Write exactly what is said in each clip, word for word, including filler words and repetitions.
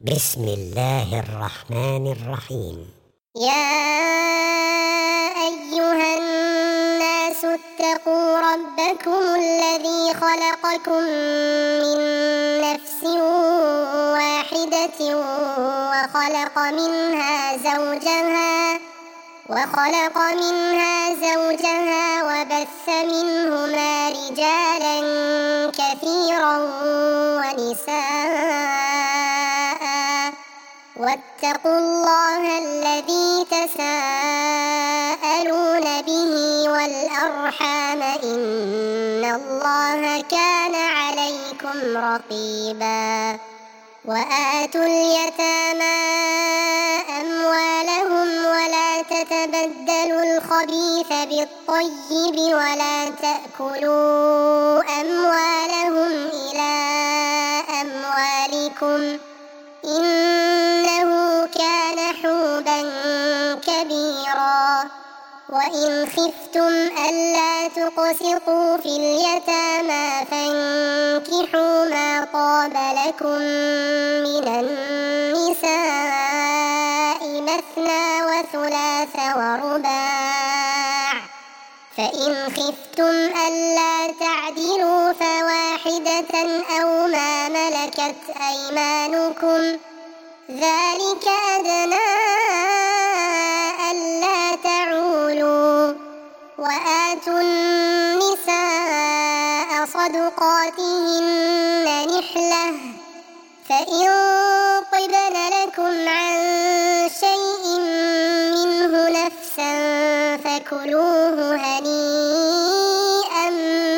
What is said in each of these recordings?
بسم الله الرحمن الرحيم. يا أيها الناس اتقوا ربكم الذي خلقكم من نفس واحدة وخلق منها زوجها وخلق منها زوجها وبث منهما رجالا كثيرا ونساء واتقوا الله الذي تساءلون به والأرحام إن الله كان عليكم رقيبا. وآتوا اليتامى أموالهم ولا تتبدلوا الخبيث بالطيب ولا تأكلوا أموالهم إلى أموالكم إنه كان حوبا كبيرا. وإن خفتم ألا تقسطوا في اليتامى فانكحوا ما طاب لكم من النساء مثنى وثلاث ورباع، فإن خفتم ألا تعدلوا فواحدة أو ما ملكت أيمانكم ذلك أدنى ألا تعولوا. وآتوا النساء صدقاتهن نحلة فإن طبن لكم عن شيء منه نفسا فكلوه هنيئا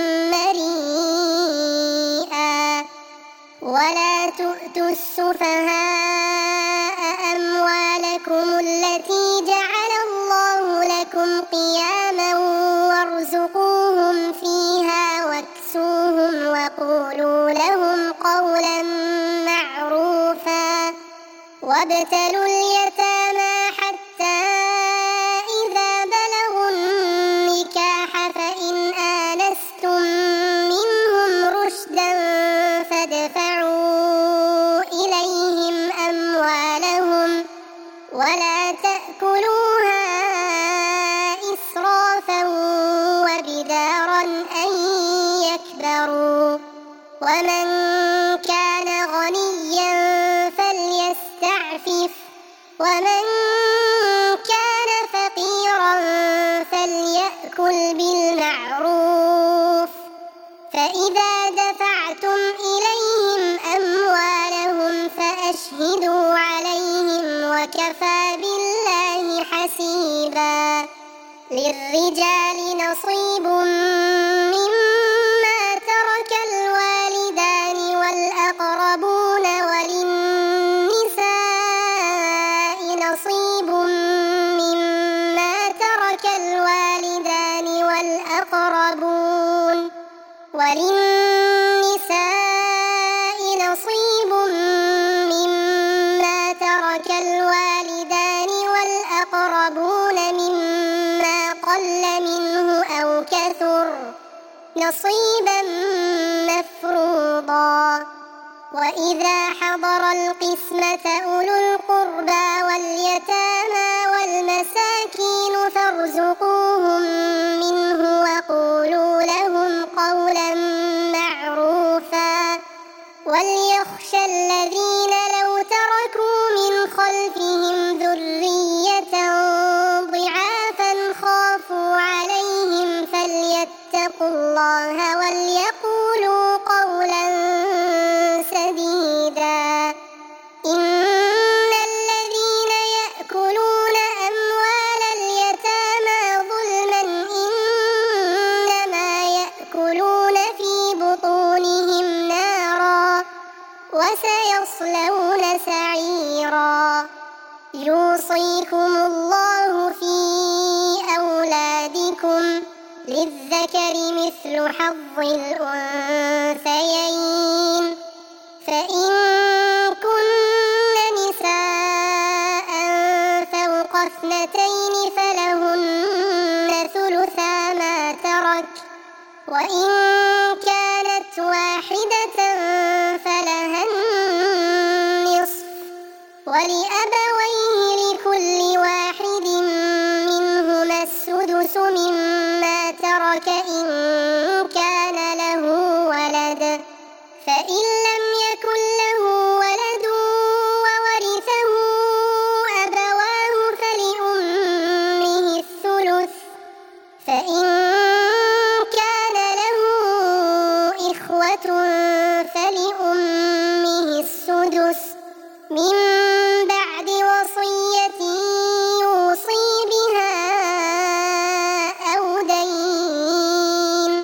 مريئا. ولا تؤتوا السفهاء أموالكم التي جعل الله لكم قياما وارزقوهم فيها واكسوهم وقولوا لهم قولا معروفا. وابتلوا اليتامى حتى إذا بلغوا النكاح فإن آنستم منهم رشدا فادفعوا إليهم أموالهم ولا تأكلوها إسرافا وبدارا أن يكبروا. ومن كان غنيا فليستعفف ومن كان فقيرا فليأكل بالمعروف. فإذا دفعتم إليهم أموالهم فأشهدوا عليهم وكفى بالله حسيبا. للرجال نصيب مما ترك الوالدان والأقربون وللنساء نصيب مما ترك الوالدان والأقربون وللنساء نصيب مما ترك الوالدان والأقربون مما قل منه أو كثر نصيبا مفروضا. وإذا حضر القسمة أولو القربى واليتامى والمساكين فارزقوهم منه وقولوا لهم قولا معروفا. وليخشى الذين لو تركوا من خلفهم ذرية ضعافا خافوا عليهم فليتقوا الله وليقولوا قولا سديدا. إن الذين يأكلون أموال اليتامى ظلما إنما يأكلون في بطونهم نارا وسيصلون سعيرا. يوصيكم الله في أولادكم للذكر مثل حظ الأنثيين فإن كن نساء فوق اثنتين فلهن ثلثا ما ترك وإن كانت واحدة فلها النصف ولأبويه لكل واحد منهما السدس مما ترك إن كان له ولد، فإن لم يكن له ولد وورثه أبواه فلأمه الثلث، فإن كان له إخوة فلأمه السدس من بعد وصية يوصي بها أو دين.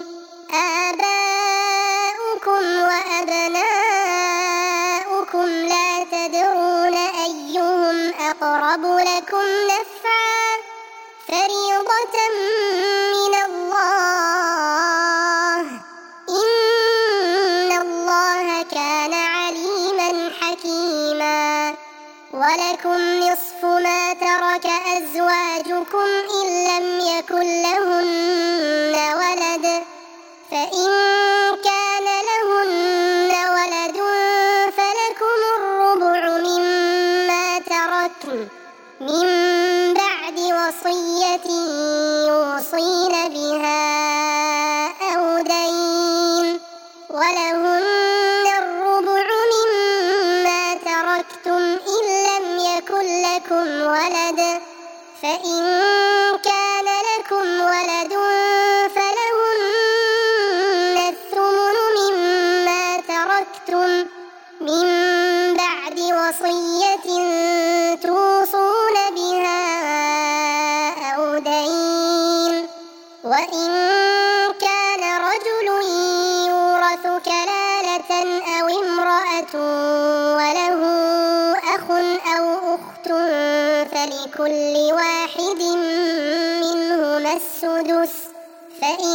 آباؤكم وأبناؤكم لا تدرون أيهم أقرب لكم نفعا، فريضة من الله، إن الله كان عليما حكيما. ولكم نصف ما ترك أزواجكم إن لم يكن لهن ولد، فإن كان لهن ولد فلكم الربع مما تركن من بعد وصية يوصين بها أو دين، ولهن الربع مما تركتم إن لم يكن لكم ولد، فإن كان لكم ولد فلهن الثمن مما تركتم من بعد وصية توصون بها أو دين. وإن كان رجل يورث كلالة أو امرأة وله أخ أو أخت فلكل واحد منهما السدس، فإن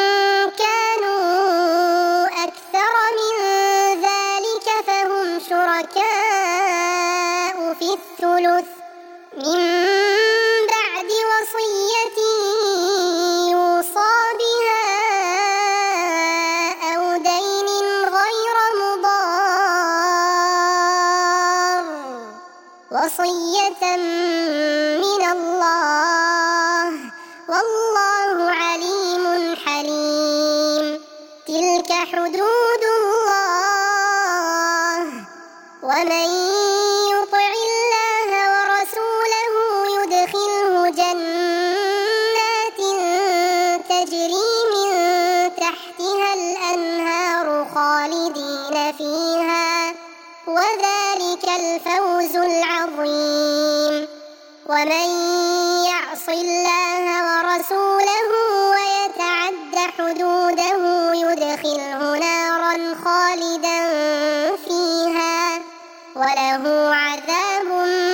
كانوا أكثر من ذلك فهم شركاء في الثلث من بعد وصية يوصى بها أو دين غير مضار، وصية من الله، والله عليم حليم. تلك حدود الله، ومن يطع الله ورسوله يدخله جنات تجري من تحتها الأنهار خالدين فيها، وذلك الفوز العظيم. ومن يعص الله ورسوله ويتعد حدوده يدخله نارا خالدا فيها وله عذاب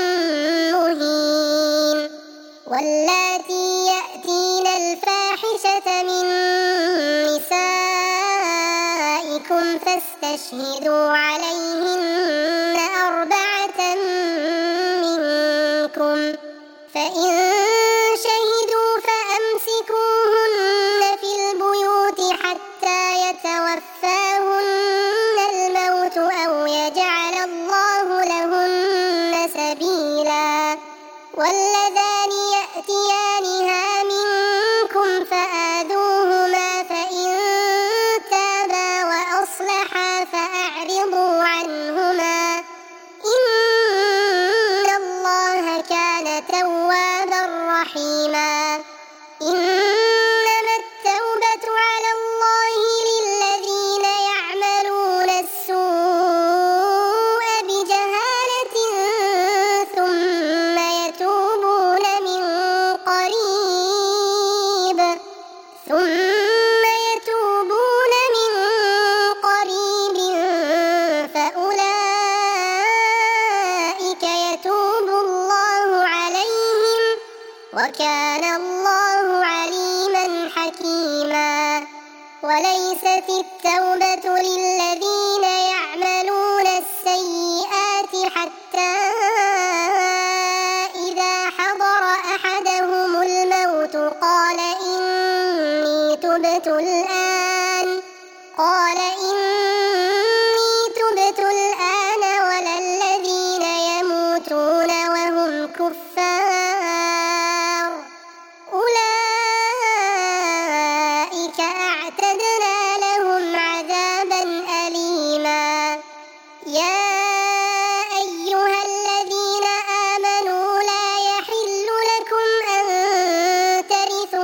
مهين. واللاتي يأتين الفاحشة من نسائكم فاستشهدوا عليهن أربعة منكم، فإن شهدوا فأمسكوهن في البيوت حتى يتوفاهن الموت أو يجعل الله لهن سبيلا. واللذان يأتيانها منكم فآذوهما، فإن تابا وأصلحا فأعرضوا عنهما، إن الله كان توابا رحيما. إنما التوبة على الله للذين يعملون السوء بجهالة ثم يتوبون من قريب ثم يتوبون من قريب فأولئك يتوب الله عليهم، وكان الله عليما حكيما. وليست التوبة للذين يعملون السيئات حتى إذا حضر أحدهم الموت قال إني تبت الآن قال إني تبت الآن ولا الذين يموتون الكفار أولئك أعتدنا لهم عذابا أليما. يا أيها الذين آمنوا لا يحل لكم أن ترثوا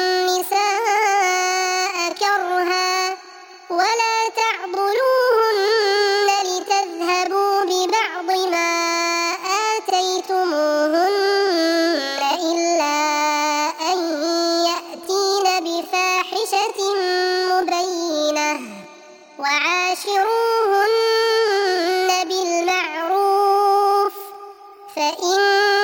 النساء كرها ولا تعضلوهن لتذهبوا ببعض ما آتيتموهن إلا أن يأتين بفاحشة مبينة وعاشروهن بالمعروف فإن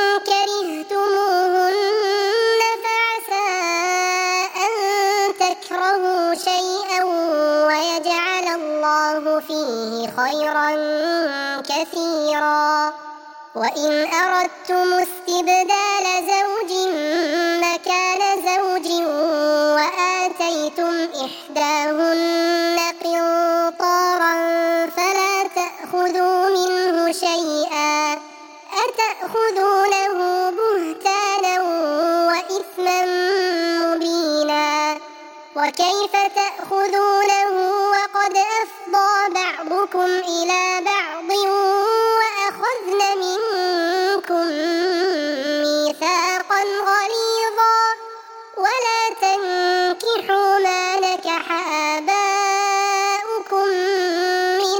كرهتموهن فعسى أن تكرهوا شيئا ويجعل الله فيه خيرا كثيرا. وإن أردتم استبدال زوج مكان زوج وآتيتم إحداهن قنطارا فلا تأخذوا منه شيئا أتأخذونه بهتانا وإثما مبينا. وكيف تأخذونه وقد أفضى بعضكم إلى بعض وأخذن منكم ميثاقا غليظا ولا تنكحوا ما نكح آباؤكم من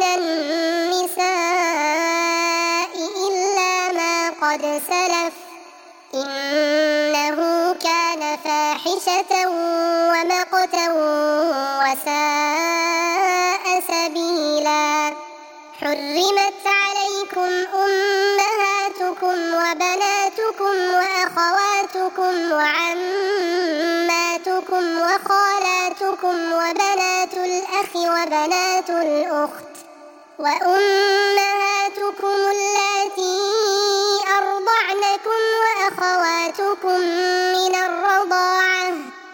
النساء إلا ما قد سلف إنه كان فاحشة ومقتا وساء سبيلا. حرمت عليكم أمهاتكم وبناتكم وأخواتكم وعماتكم وخالاتكم وبنات الأخ وبنات الأخت وأمهاتكم اللاتي أرضعنكم وأخواتكم من الرضاعة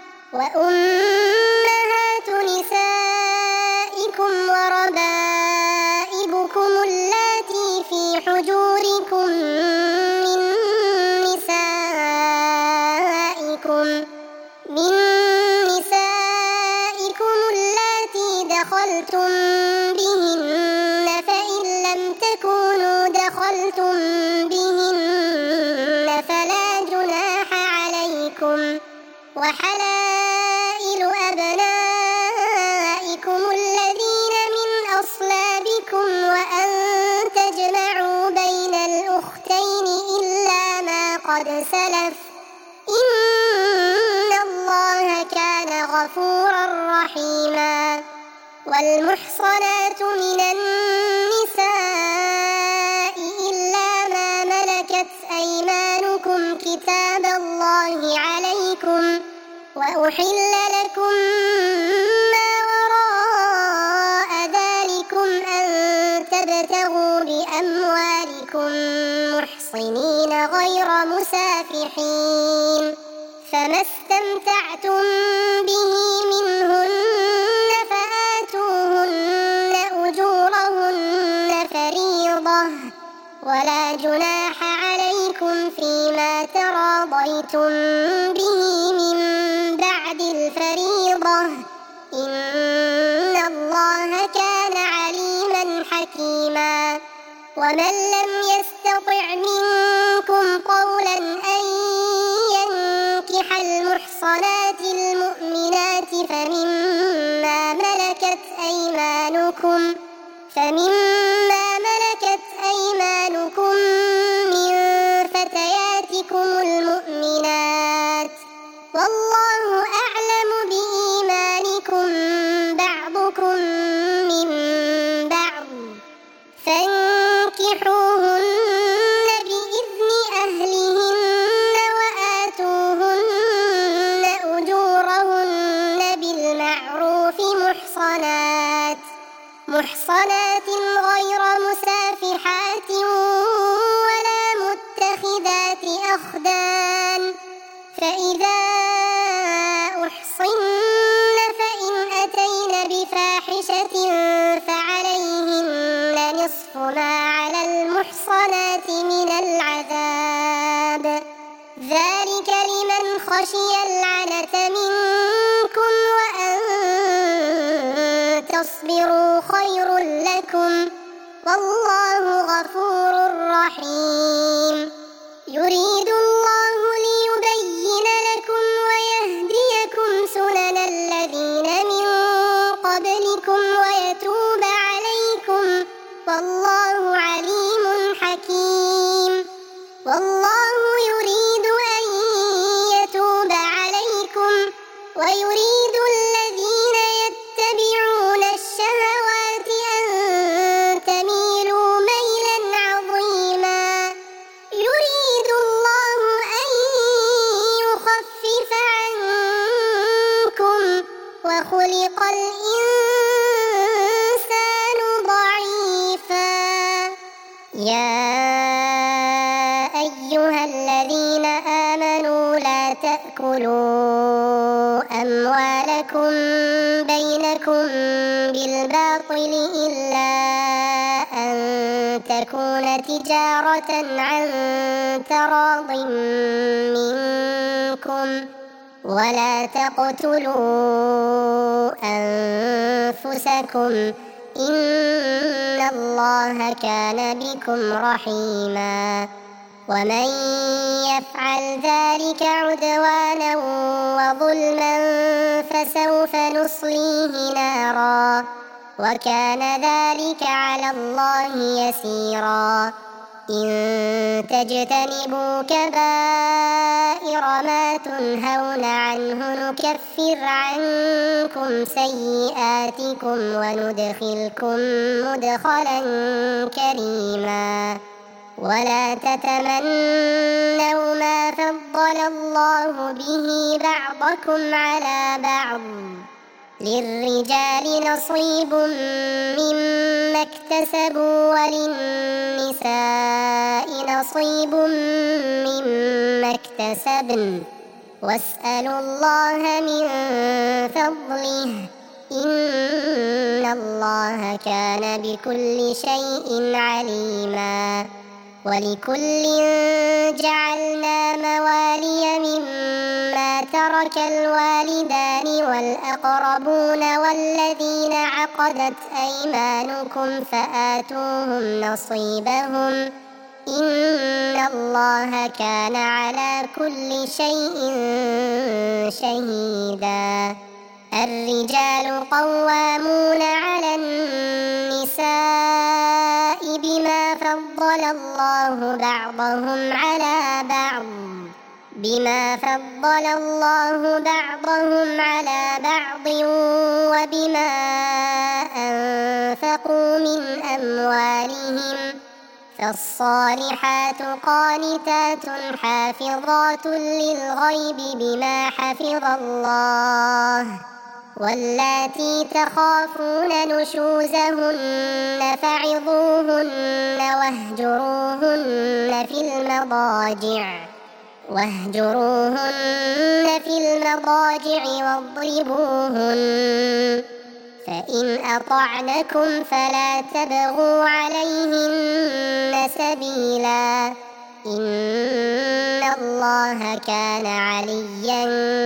وأمهات نسائكم وربائبكم اللاتي في حجوركم من نسائكم من نسائكم اللاتي دخلتم بهن فإن لم تكونوا دخلتم بهن فلا جناح عليكم. وحلائل أبنائكم الذين من أصلابكم وأن تجمعوا بين الأختين إلا ما قد سلف إن الله كان غفورا رحيما. والمحصنات من النساء إلا ما ملكت أيمانكم كتاب الله عليكم وأحل لكم ما وراء ذلكم أن تبتغوا بأموالكم محصنين غير مسافحين فما استمتعتم به منهن فآتوهن أجورهن فريضة ولا جناح عليكم فيما تراضيتم به من بعد الفريضة إن الله كان عليما حكيما. ومن لم يستطع منكم قولا أن ينكح المحصنات المؤمنات فمما ملكت أيمانكم فمما ملكت أيمانكم من فتياتكم المؤمنات والله أعلم بإيمانكم بعضكم من بعض فانكحوهن بإذن أهلهن وآتوهن أجورهن بالمعروف محصنات محصنات غير مسافحات ولا متخذات أخدان فإذا أحصن فإن أتين بفاحشة فعليهن نصف ما على المحصنات من العذاب ذلك لمن خشي العنة منكم وأن تصبروا خير لكم والله غفور رحيم يريد الله ليبين لكم ويهديكم سنن الذين من قبلكم ويتوب عليكم والله عليم حكيم والله يريد أن يتوب عليكم ويريد الذين يتبعون الشهوات أن تميلوا ميلا عظيما يريد الله أن يخفف عنكم وخلق الإنسان ضعيفا يا أيها الذين آمنوا لا تأكلوا أموالكم بينكم بالباطل إلا أن تكون تجارة عن تراض منكم ولا تقتلوا أنفسكم إن الله كان بكم رحيما ومن يفعل ذلك عدوانا وظلما فسوف نصليه نارا وكان ذلك على الله يسيرا إن تجتنبوا كبائر ما تنهون عنه نكفر عنكم سيئاتكم وندخلكم مدخلا كريما ولا تتمنوا ما فضل الله به بعضكم على بعض للرجال نصيب مما اكتسبوا وللنساء نصيب مما اكتسبن واسألوا الله من فضله إن الله كان بكل شيء عليما ولكل جعلنا موالي مما ترك الوالدان والأقربون والذين عقدت أيمانكم فآتوهم نصيبهم إن الله كان على كل شيء شهيدا الرجال قوامون على النساء بما فضل الله بعضهم على بعض بما فضل الله بعضهم على بعض وبما أنفقوا من أموالهم فالصالحات قانتات حافظات للغيب بما حفظ الله واللاتي تخافون نشوزهن فعظوهن واهجروهن في المضاجع واهجروهن في المضاجع واضربوهن فإن أطعنكم فلا تبغوا عليهن سبيلا إن الله كان عليا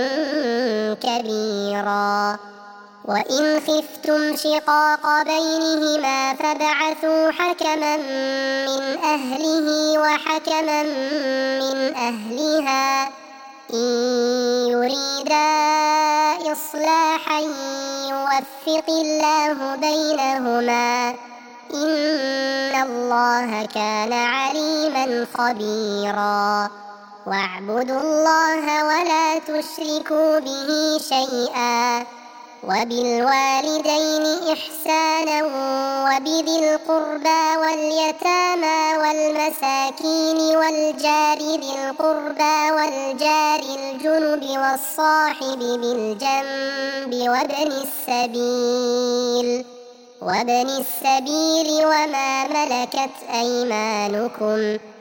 كبيرا وإن خفتم شقاق بينهما فابعثوا حكما من أهله وحكما من أهلها إن يريدا إصلاحا يوفق الله بينهما إن الله كان عليما خبيرا واعبدوا الله ولا تشركوا به شيئا وبالوالدين إحسانا وبذي القربى واليتامى والمساكين والجار ذي القربى والجار الجنب والصاحب بالجنب وابن السبيل وابن السبيل وما ملكت أيمانكم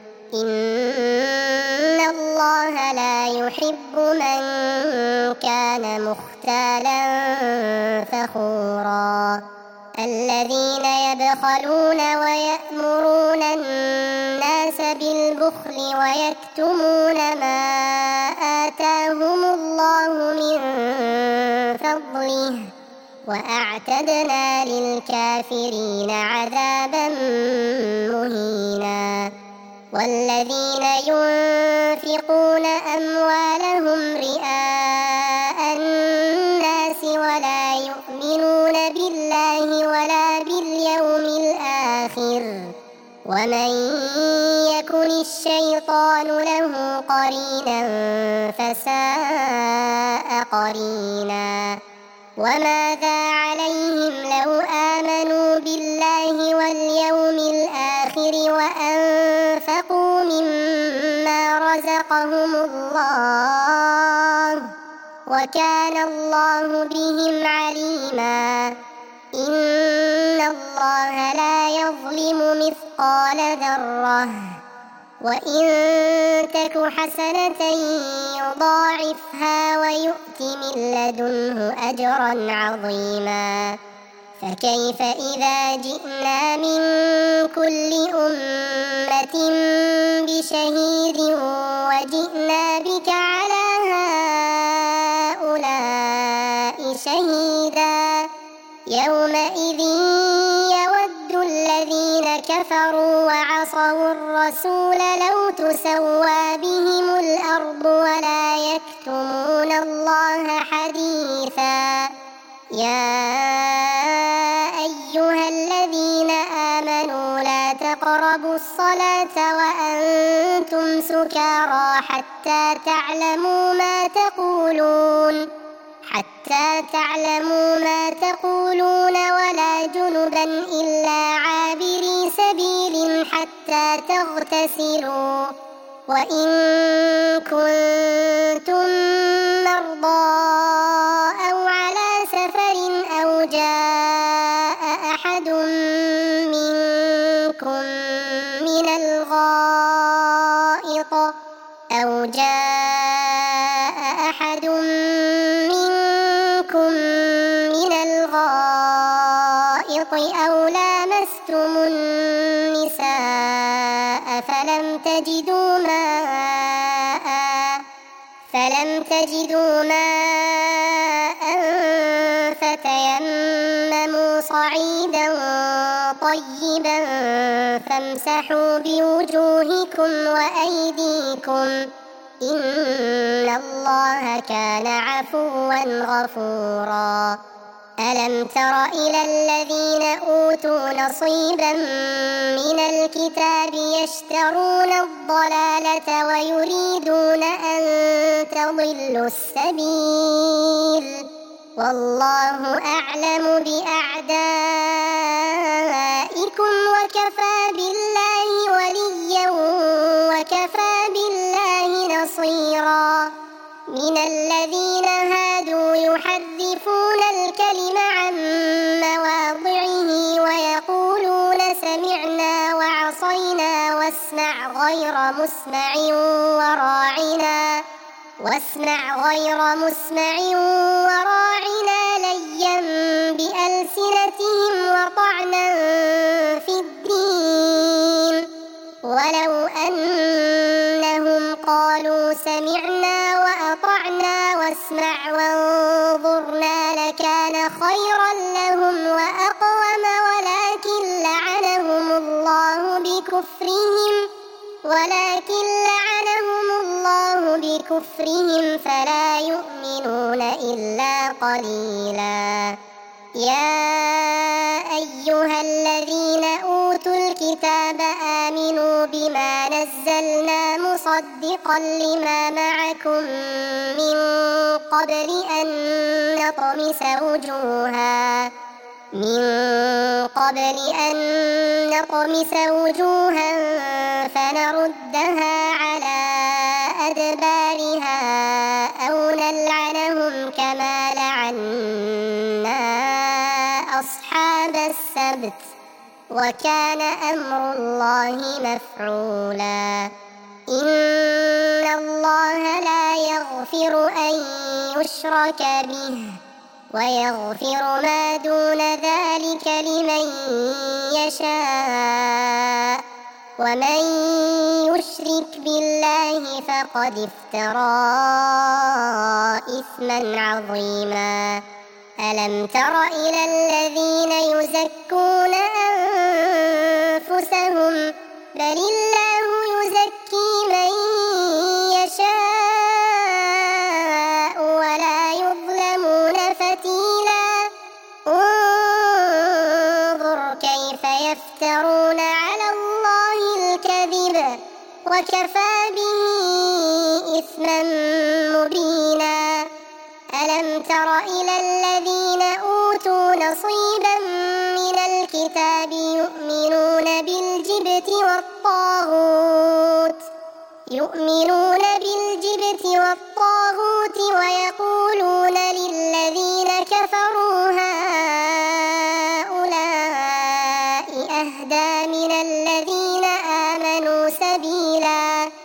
إن الله لا يحب من كان مختالا فخورا الذين يبخلون ويأمرون الناس بالبخل ويكتمون ما آتاهم الله من فضله وأعتدنا للكافرين عذابا مهينا. والذين ينفقون أموالهم رئاء الناس ولا يؤمنون بالله ولا باليوم الآخر ومن يكن الشيطان له قرينا فساء قرينا. وماذا عليهم لو آمنوا بالله واليوم الآخر وأنفقوا مما رزقهم الله وكان الله بهم عليما. إن الله لا يظلم مثقال ذرة وإن تك حسنة يضاعفها ويؤت من لدنه أجرا عظيما. فكيف إذا جئنا من كل أمة بشهيد وجئنا بك على هؤلاء شهيدا. يومئذ يود الذين كفروا وعصوا الرسول لو تسوى بهم الأرض ولا يكتمون الله حديثا. يا أيها الذين آمنوا لا تقربوا الصلاة وأنتم سكارى حتى تعلموا ما تقولون حتى تعلموا ما تقولون ولا جنبا إلا عابري سبيل حتى تغتسلوا. وإن كنتم مرضى أو على سفر أو جاء أحد منكم من الغائط أو جاء أحد منكم من الغائط أو لامستم النساء فلم تجدوا ماء فلم تجدوا ماء فتيمموا صعيدا طيبا فامسحوا بوجوهكم وأيديكم إن الله كان عفوا غفورا. ألم تر إلى الذين أوتوا نصيبا من الكتاب يشترون الضلالة ويريدون أن تضلوا السبيل والله أعلم بأعدائكم وكفى بالله وليا وكفى بالله نصيرا. من الذين هادوا يحرفون الكلم عن مواضعه ويقولون سمعنا وعصينا واسمع غير مسمع وراعنا واسمع غير مسمع وراعنا ليا بألسنتهم وطعنا في الدين ولو أنهم قالوا سمعنا وأطعنا واسمع وانظرنا لكان خيرا لهم وأقوم ولكن لعنهم الله بكفرهم ولكن لعنهم الله بكفرهم فلا يؤمنون إلا قليلا. يا أيها الذين أوتوا الكتاب آمنوا بما نزلنا مصدقا لما معكم من قبل أن نطمس وجوها من قبل أن نطمس وجوها فنردها على أدبارها أو نلعنهم كما لعنا أصحاب السبت وكان أمر الله مفعولا. إن الله لا يغفر أن يشرك به ويغفر ما دون ذلك لمن يشاء ومن يشرك بالله فقد افترى إثما عظيما. ألم تر إلى الذين يزكون أنفسهم بل الله يزكي من يشاء ولا يظلمون فتيلا. انظر كيف يفترون على الله الكذب وكفى به إثما مبينا. ألم تر إلى الذين أوتوا نصيبا من الكتاب يؤمنون بالجبت والطاغوت يؤمنون بالجبت والطاغوت ويقولون للذين كفروا هؤلاء أهدى من الذين آمنوا سبيلا.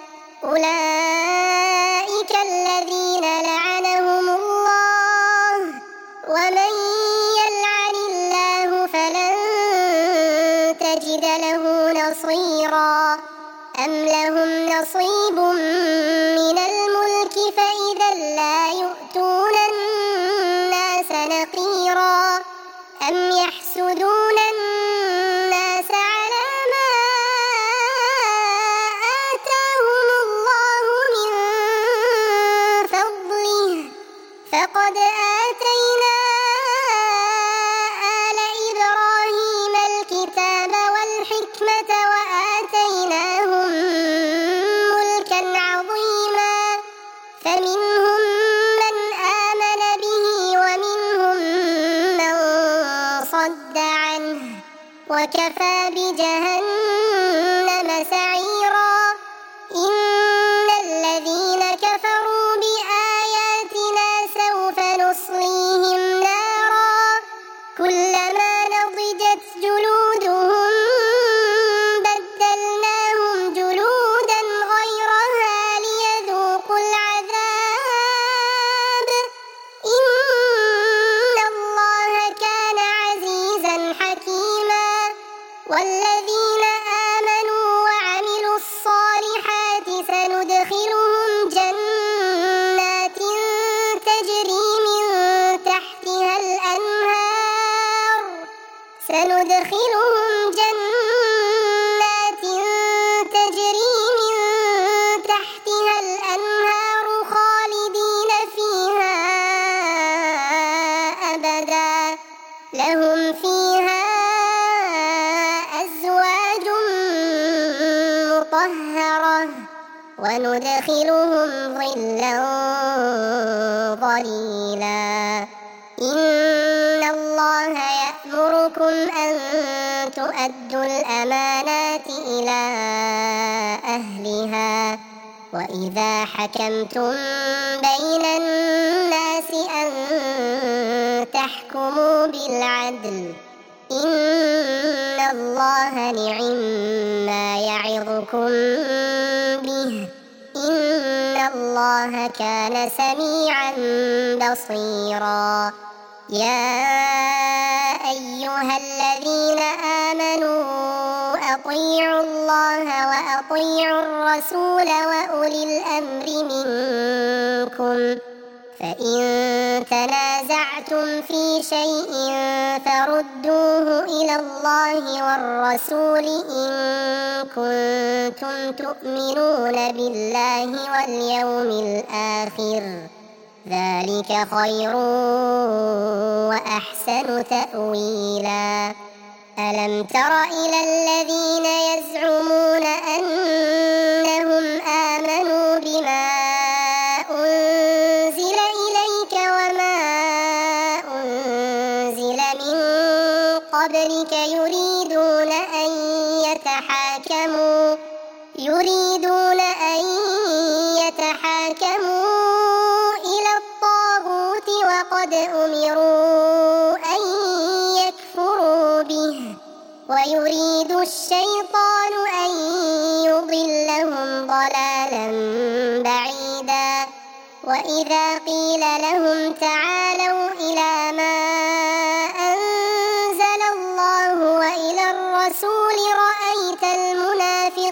أولئك الذين لعنهم الله ومن يلعن الله فلن تجد له نصيرا. أم لهم نصيب من الملك فإذا لا يؤتون الناس نقيرا. أم يحسدون الناس على ما آتاهم الله من فضله فقد آتينا آل إبراهيم الكتاب والحكمة وآتيناهم ملكا عظيما. فمنهم من آمن به ومنهم من صد عنه وكفى بجهنم سعيرا. إن الذين كفروا بآياتنا سوف نصليهم نارا كلما نضجت جلودهم بدلناهم جلودا غيرها ليذوقوا العذاب إن الله كان عزيزا حكيما. والذين آمنوا وعملوا الصالحات سندخلهم جنات تجري من تحتها الأنهار سندخلهم جنات تجري من تحتها الأنهار خالدين فيها أبدا لهم فيها أزواج مطهرة وندخلهم ظلا ظليلا. إن الله يأمركم أن تؤدوا الأمانات إلى أهلها وإذا حكمتم بين الناس أن تحكموا بالعدل إن الله نعما يعظكم به إن الله كان سميعا بصيرا. يا أيها الذين آمنوا أطيعوا الله وأطيعوا الرسول وأولي الأمر منكم فإن تنازعتم في شيء فردوه إلى الله والرسول إن كنتم تؤمنون بالله واليوم الآخر ذلك خير وأحسن تأويلا. ألم تر إلى الذين يزعمون أنهم آمنوا بما أنزل إليك وما أنزل من قبلك يريدون أن يتحاكموا يريدون أن يتحاكموا إلى الطاغوت وقد أمروا أن يكفروا به ويريد الشيطان أن يضلهم ضلالا بعيدا. وإذا قيل لهم تعالوا إلى ما أنزل الله وإلى الرسول رأيت المنافقين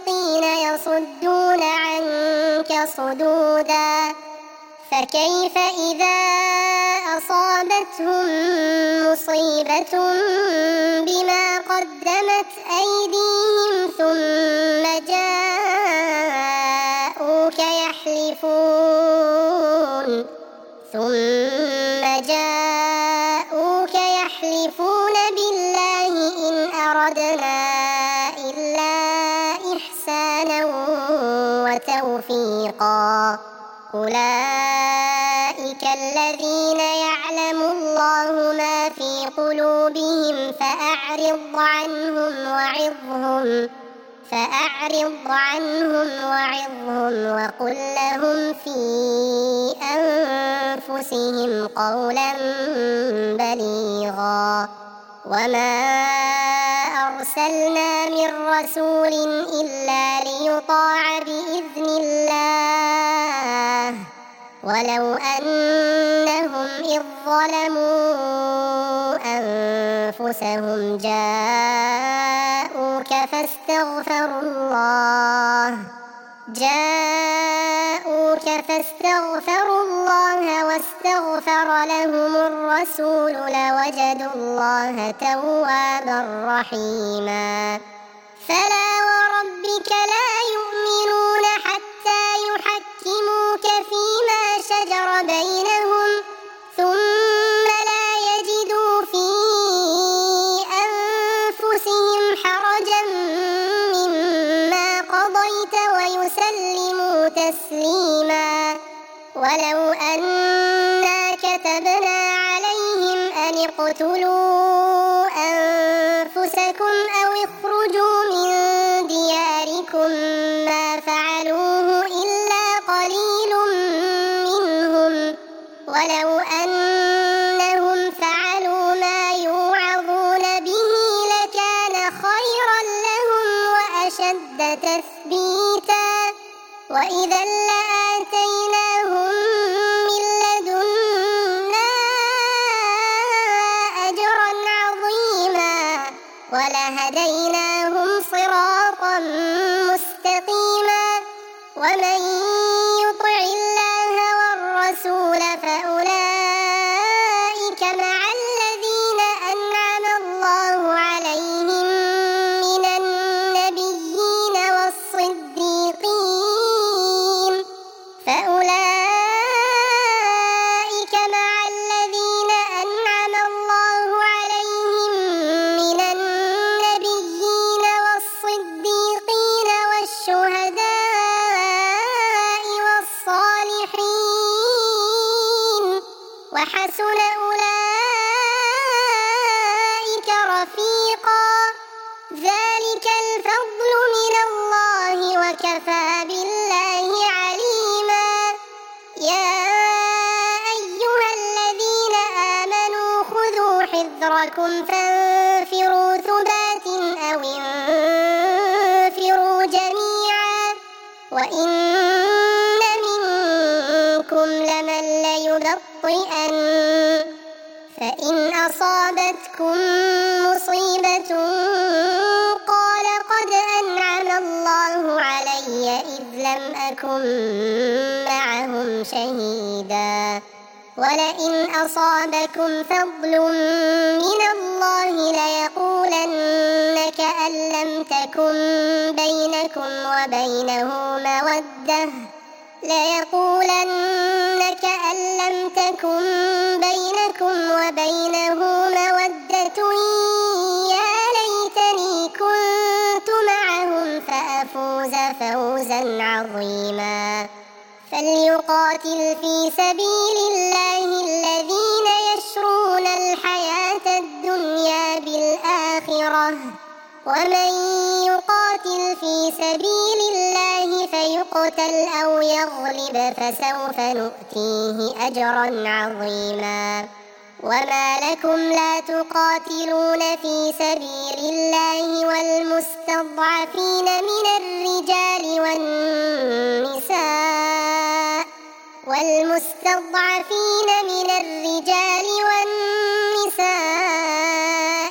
صدودا فكيف إذا أصابتهم مصيبة بما قدمت أيديهم ثم جاءوك يحلفون ثم جاءوك يحلفون بالله إن أردنا إلا إحسانا وتوفيقا أولئك الذين يعلم الله ما في قلوبهم فأعرض عنهم وعظهم فأعرض عنهم وعظهم وقل لهم في أنفسهم قولا بليغا وما أرسلنا من رسول إلا ليطاع بإذن الله ولو أنهم إذ ظلموا أنفسهم جاءوك فاستغفروا الله جاءوك فاستغفروا الله واستغفر لهم الرسول لوجدوا الله توابا رحيما فلا وربك لا يؤمنون حتى يحكموك فيما شجر بينهم ثم لا يجدوا في أنفسهم حرجا مما قضيت ويسلموا تسليما ولو أنا كتبنا عليهم أن اقتلوا أنفسكم أو اخرجوا من دياركم ما فعلوه إلا قليل منهم ولو أنهم فعلوا ما يوعظون به لكان خيرا لهم وأشد تثبيتا وإذا لآتيناهم من لدنا أجرا عظيما ولهديناهم صراطا مستقيما ومن يطع الله والرسول فأولئك مع الذين أنعم الله عليهم من النبيين والصديقين فأولئك مع الذين أنعم الله عليهم من النبيين والصديقين والشهداء والصالحين وحسن أولئك رفيقا ذلك الفضل من الله وكفى بالله عليما يا أيها الذين آمنوا خذوا حذركم فانفروا ثبات أو انفروا جميعا وإن منكم لمن ليبطئن فإن أصابتكم مصيبة قال قد أنعم الله علي إذ لم أكن معهم شهيدا ولئن أصابكم فضل من الله ليقولن كأن لم تكن بينكم وبينه مودة ليقولن كأن لم تكن بينكم وبينه مودة يا ليتني كنت معهم فأفوز فوزا عظيما فليقاتل في سبيل الله الذين يشرون الحياة الدنيا بالآخرة ومن يقاتل في سبيل الله فيقتل أو يغلب فسوف نؤتيه أجرا عظيما وما لكم لا تقاتلون في سبيل الله والمستضعفين من الرجال والنساء والمستضعفين من الرجال والنساء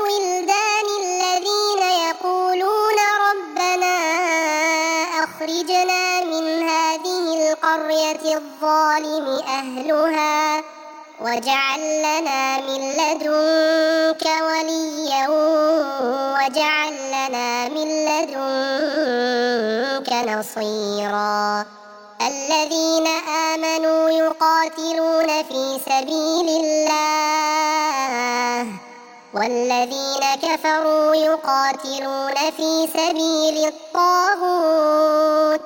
والولدان الذين يقولون ربنا أخرجنا أخرجنا من هذه القرية الظالم أهلها واجعل لنا من لدنك وليا واجعل لنا من لدنك نصيرا. الذين آمنوا يقاتلون في سبيل الله والذين كفروا يقاتلون في سبيل الطاغوت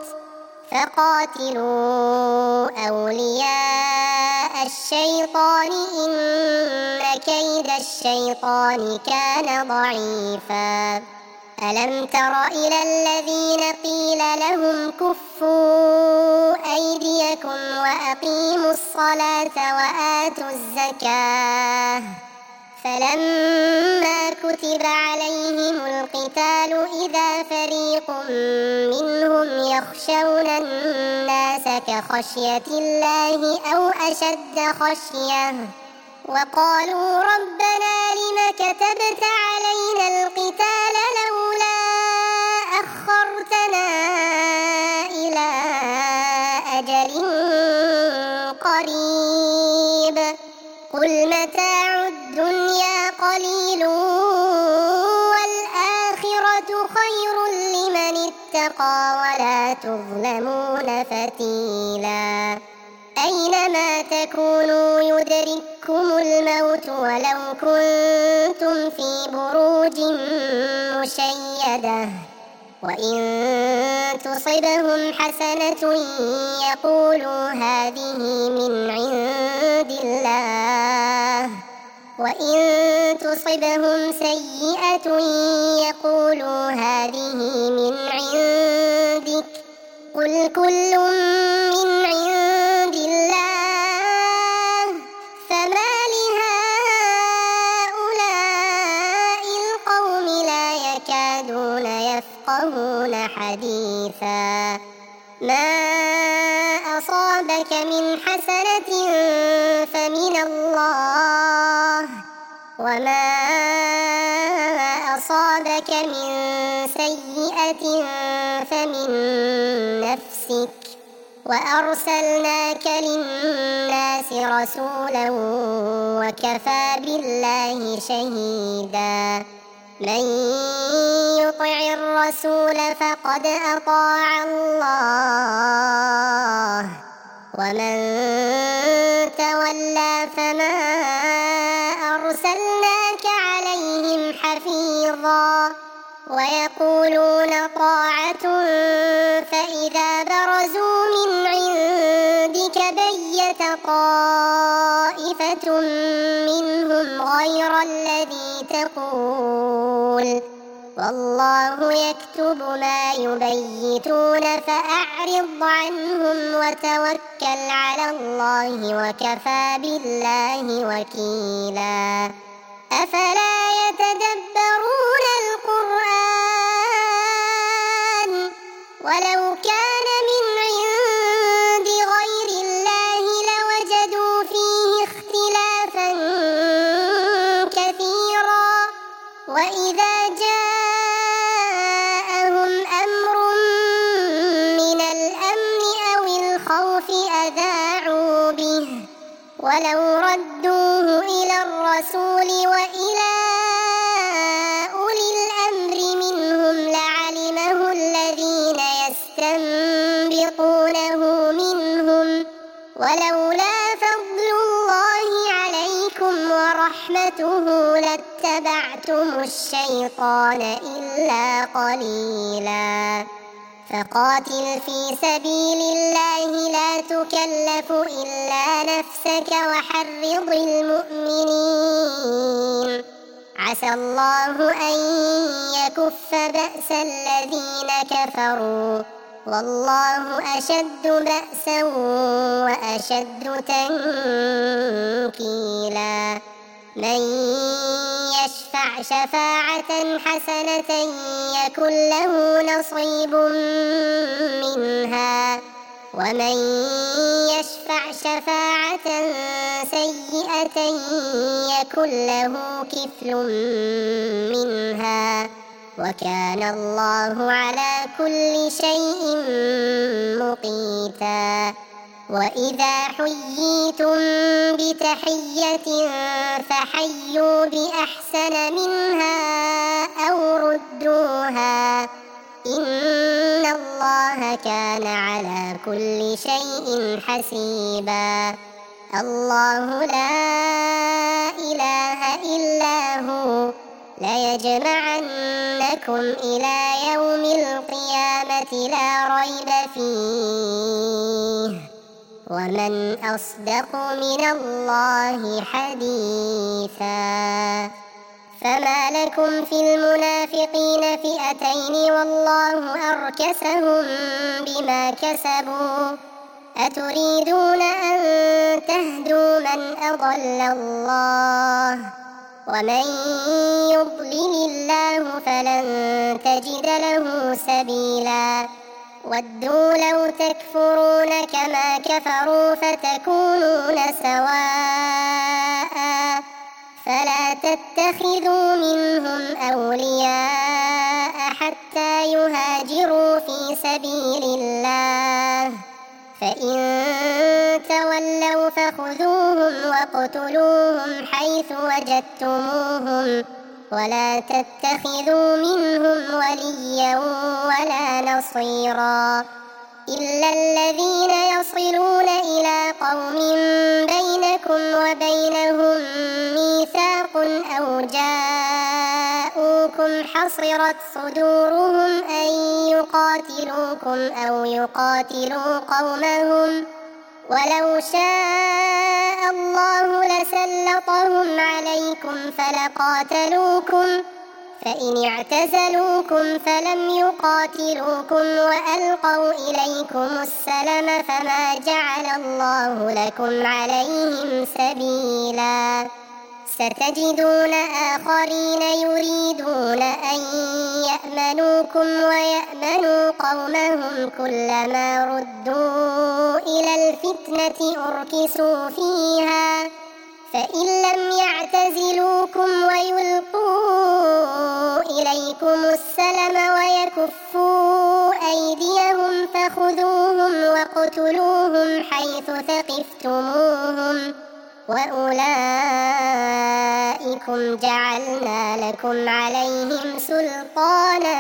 فقاتلوا أولياء الشيطان إن كيد الشيطان كان ضعيفا. ألم تر إلى الذين قيل لهم كفوا أيديكم وأقيموا الصلاة وآتوا الزكاة فلما كتب عليهم القتال إذا فريق منهم يخشون الناس كخشية الله أو أشد خشية وقالوا ربنا لم كتبت علينا القتال لولا أخرتنا إلى أجل قريب قل متاع الدنيا قليل والآخرة خير لمن اتقى ولا تظلمون فتيلا. أينما تكونوا يدرككم الموت ولو كنتم في بروج مشيدة وإن تصبهم حسنة يقولوا هذه من عند الله وإن تصبهم سيئة يقولوا هذه من عندك قل كل من عند الله فما لهؤلاء القوم لا يكادون يفقهون حديثا. ما أصابك من حسنة فمن الله وما أصابك من سيئة فمن نفسك وأرسلناك للناس رسولا وكفى بالله شهيدا. من يطع الرسول فقد أطاع الله ومن تولى فما أرسلناك عليهم حفيظا. ويقولون طاعة فإذا برزوا من عندك بيت طائفة منهم غير الذي تقول والله يكتب ما يبيتون فأعرض عنهم وتوكل على الله وكفى بالله وكيلا. أفلا يتدبرون القرآن ولو كان من عند غير الله لوجدوا فيه اختلافا كثيرا وإذا جاءهم أمر من الأمن أو الخوف أذاعوا به ولو ردوه إلى الرسول وإلى أولي الأمر منهم لعلمه الذين يستنبطونه منهم ولولا فضل الله عليكم ورحمته لاتبعتم الشيطان إلا قليلا. فقاتل في سبيل الله لا تكلف إلا نفسك وحرض المؤمنين عسى الله أن يكف بأس الذين كفروا والله أشد بأسا وأشد تنكيلا. من يشفع شفاعة حسنة يكن له نصيب منها ومن يشفع شفاعة سيئة يكن له كفل منها وكان الله على كل شيء مقيتا. وإذا حييتم بتحية فحيوا بأحسن منها أو ردوها إن الله كان على كل شيء حسيبا. الله لا إله إلا هو ليجمعنكم إلى يوم القيامة لا ريب فيه ومن أصدق من الله حديثا. فما لكم في المنافقين فئتين والله أركسهم بما كسبوا أتريدون أن تهدوا من أضل الله ومن يضلل الله فلن تجد له سبيلا. ودوا لو تكفرون كما كفروا فتكونون سواء فلا تتخذوا منهم أولياء حتى يهاجروا في سبيل الله فإن تولوا فخذوهم واقتلوهم حيث وجدتموهم ولا تتخذوا منهم وليا ولا نصيرا إلا الذين يصلون إلى قوم بينكم وبينهم ميثاق أو جاءوكم حصرت صدورهم أن يقاتلوكم أو يقاتلوا قومهم ولو شاء الله لسلطهم عليكم فلقاتلوكم فإن اعتزلوكم فلم يقاتلوكم وألقوا إليكم السلم فما جعل الله لكم عليهم سبيلا. ستجدون آخرين يريدون أن يأمنوكم ويأمنوا قومهم كلما ردوا إلى الفتنة أركسوا فيها فإن لم يعتزلوكم ويلقوا إليكم السلم ويكفوا أيديهم فخذوهم واقتلوهم حيث ثقفتموهم وأولئكم جعلنا لكم عليهم سلطانا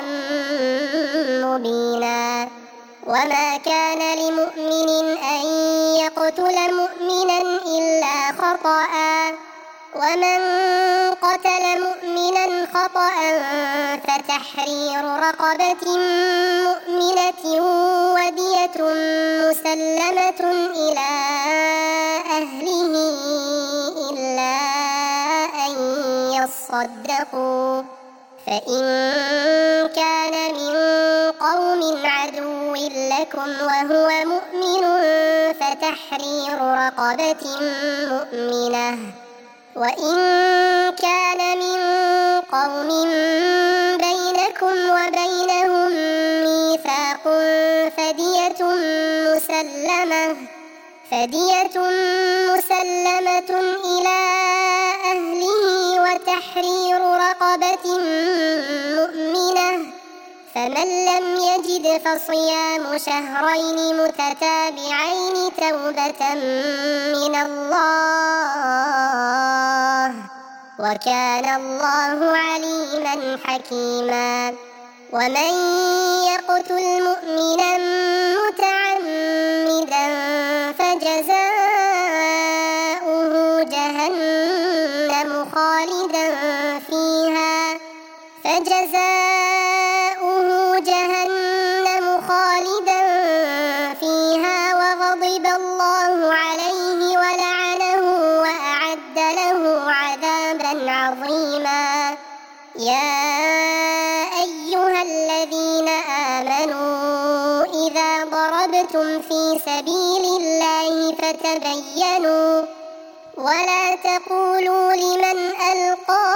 مبينا. وما كان لمؤمن أن يقتل مؤمنا إلا خطأ ومن قتل مؤمنا خطأ فتحرير رقبة مؤمنة ودية مسلمة إلى أهله إلا أن يصدقوا فإن كان من قوم عدو لكم وهو مؤمن فتحرير رقبة مؤمنة وإن كان من قوم بينكم وبينهم ميثاق فدية مسلمة فدية مسلمة إلى أهله وتحرير رقبة مؤمنة فمن لم يجد فصيام شهرين متتابعين توبة من الله وكان الله عليما حكيما. ومن يقتل مؤمنا متعمدا فجزاؤه جهنم خالدا فيها فجزاؤه جهنم خالدا فيها وغضب الله عليه ولعنه وأعد له عذابا عظيما. يا أيها الذين آمنوا إذا ضربتم في سبيل الله فتبينوا ولا تقولوا لمن ألقى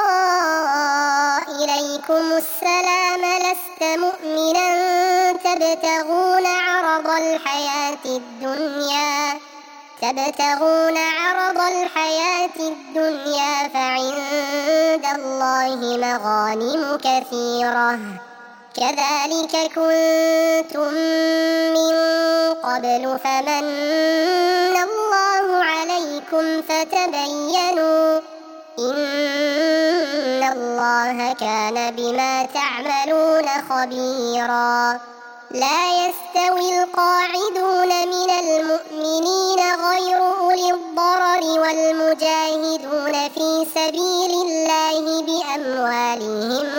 إليكم السلام لست مؤمنا تبتغون عرض الحياة الدنيا تبتغون عرض الحياة الدنيا فعند الله مغانم كثيرة كذلك كنتم من قبل فمن الله عليكم فتبينوا إن الله كان بما تعملون خبيرا. لا يستوي القاعدون من المؤمنين غير أولي الضرر والمجاهدون في سبيل الله بأموالهم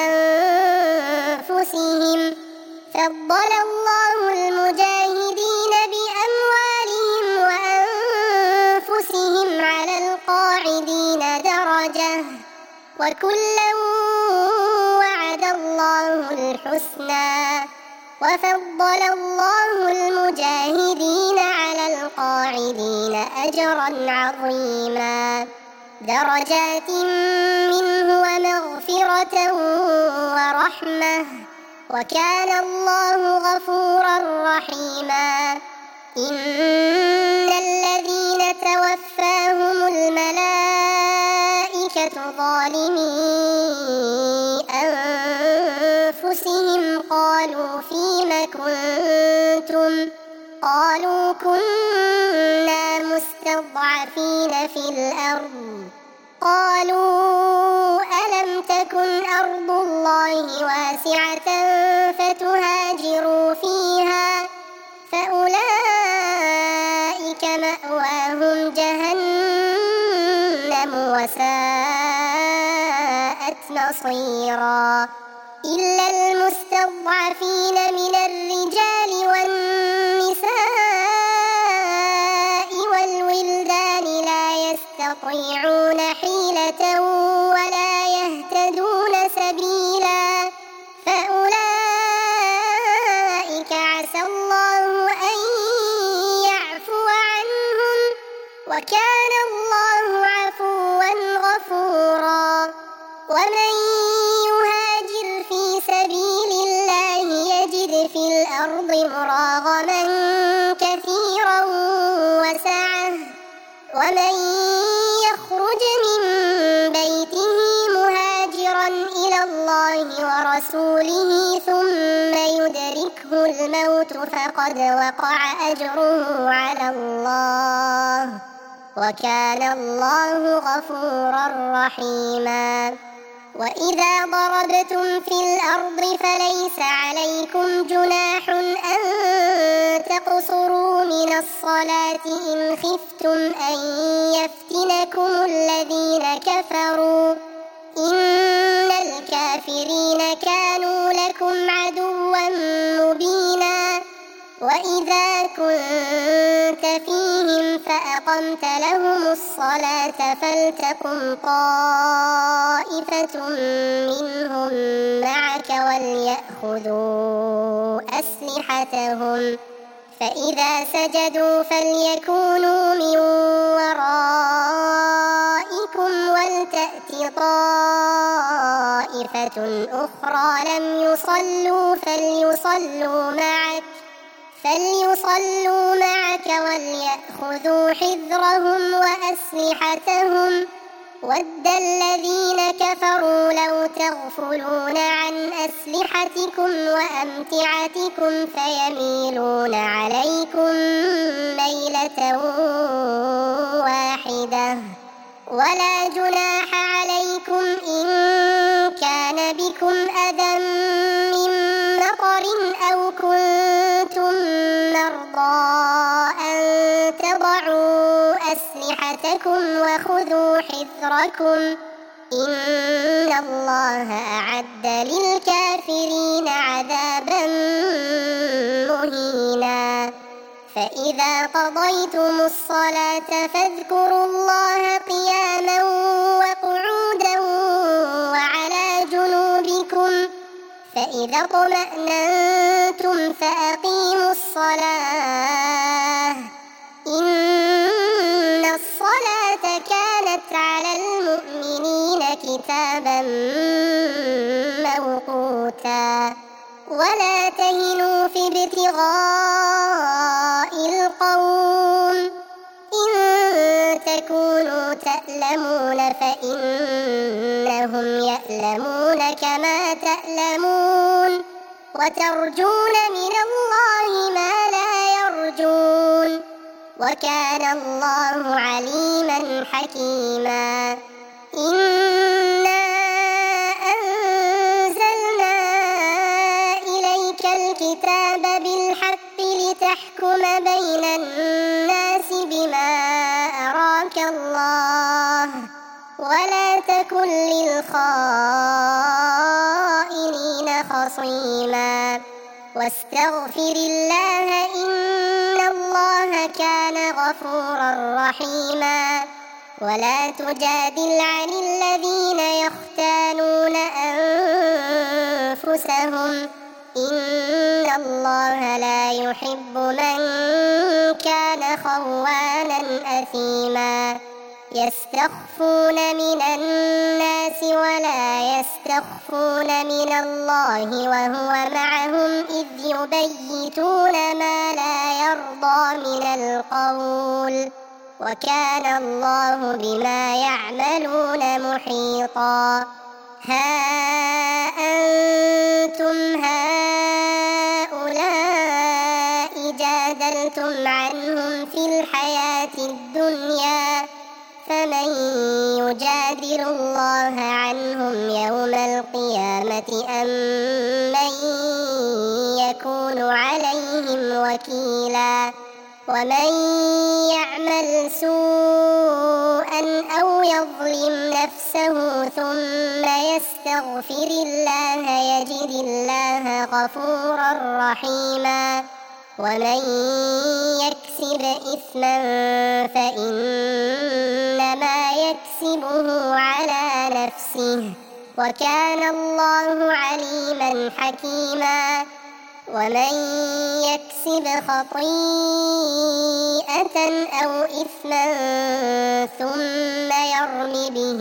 وأنفسهم فضل الله المجاهدين بأموالهم وأنفسهم على القاعدين درجة وكلا وعد الله الحسنى وفضل الله المجاهدين على القاعدين أجرا عظيما درجات منه ومغفرة ورحمة وكان الله غفورا رحيما. إن الذين توفاهم الملائكة ظالمي أنفسهم قالوا فيم كنتم قالوا كنا مستضعفين في الأرض قالوا ألم تكن أرض الله واسعة فتهاجروا فيها فأولئك مأواهم جهنم وساءت مصيرا. إلا المستضعفين من الرجال والنساء والولدان لا يستطيعون حيلة ولا يهتدون سبيلا فأولئك عسى الله أن يعفو عنهم وكان الله عفوا غفورا. ومن يهاجر في سبيل الله يجد في الأرض مراغما كثيرا وسعة ومن يخرج من بيته مهاجرا إلى الله ورسوله ثم يدركه الموت فقد وقع أجره على الله وكان الله غفورا رحيما. وإذا ضربتم في الأرض فليس عليكم جناح أن تقصروا من الصلاة إن خفتم أن يفتنكم الذين كفروا إن الكافرين كانوا لكم عدوا مبينا. وإذا كنت فيهم فأقمت لهم الصلاة فلتقم طائفة منهم معك وليأخذوا أسلحتهم فإذا سجدوا فليكونوا من ورائكم ولتأت طائفة أخرى لم يصلوا فليصلوا معك فليصلوا معك وليأخذوا حذرهم وأسلحتهم ود الذين كفروا لو تغفلون عن أسلحتكم وأمتعتكم فيميلون عليكم ميلة واحدة ولا جناح عليكم إن كان بكم أذى من مطر أو كنتم مرضى أن تضعوا أسلحتكم وخذوا حذركم إن الله أعد للكافرين عذابا مهينا. فإذا قضيتم الصلاة فاذكروا الله قياما وقعودا وعلى جنوبكم فإذا اطمأننتم فأقيموا الصلاة إن الصلاة كانت على المؤمنين كتابا موقوتا. ولا تهنوا في ابتغاء القوم وترجون من الله ما لا يرجون وكان الله عليما حكيما إنا أنزلنا إليك الكتاب بالحق لتحكم بين الناس بما أراك الله ولا تكن للخائنين خصيما واستغفر الله إن الله كان غفورا رحيما ولا تجادل عن الذين يختانون أنفسهم إن الله لا يحب من كان خوانا أثيما يستخفون من الناس ولا يستخفون من الله وهو معهم إذ يبيتون ما لا يرضى من القول وكان الله بما يعملون محيطا ها أنتم هؤلاء جادلتم عنهم في الحياة الدنيا فمن يجادل الله عنهم يوم القيامة أم من يكون عليهم وكيلا ومن يعمل سوءا أو يظلم نفسه ثم يستغفر الله يجد الله غفورا رحيما ومن يكسب إثما فإنما يكسبه على نفسه وكان الله عليما حكيما ومن يكسب خطيئة أو إثما ثم يرم به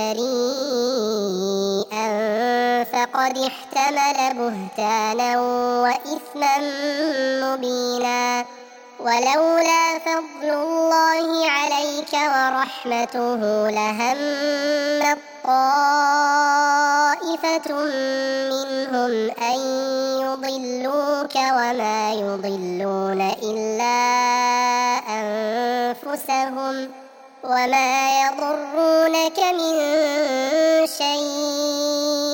بريئا فقد احتمل بهتانا وإثما مبينا ولولا فضل الله عليك ورحمته لهمت طائفة منهم أن يضلوك وما يضلون إلا أنفسهم وما يضرونك من شيء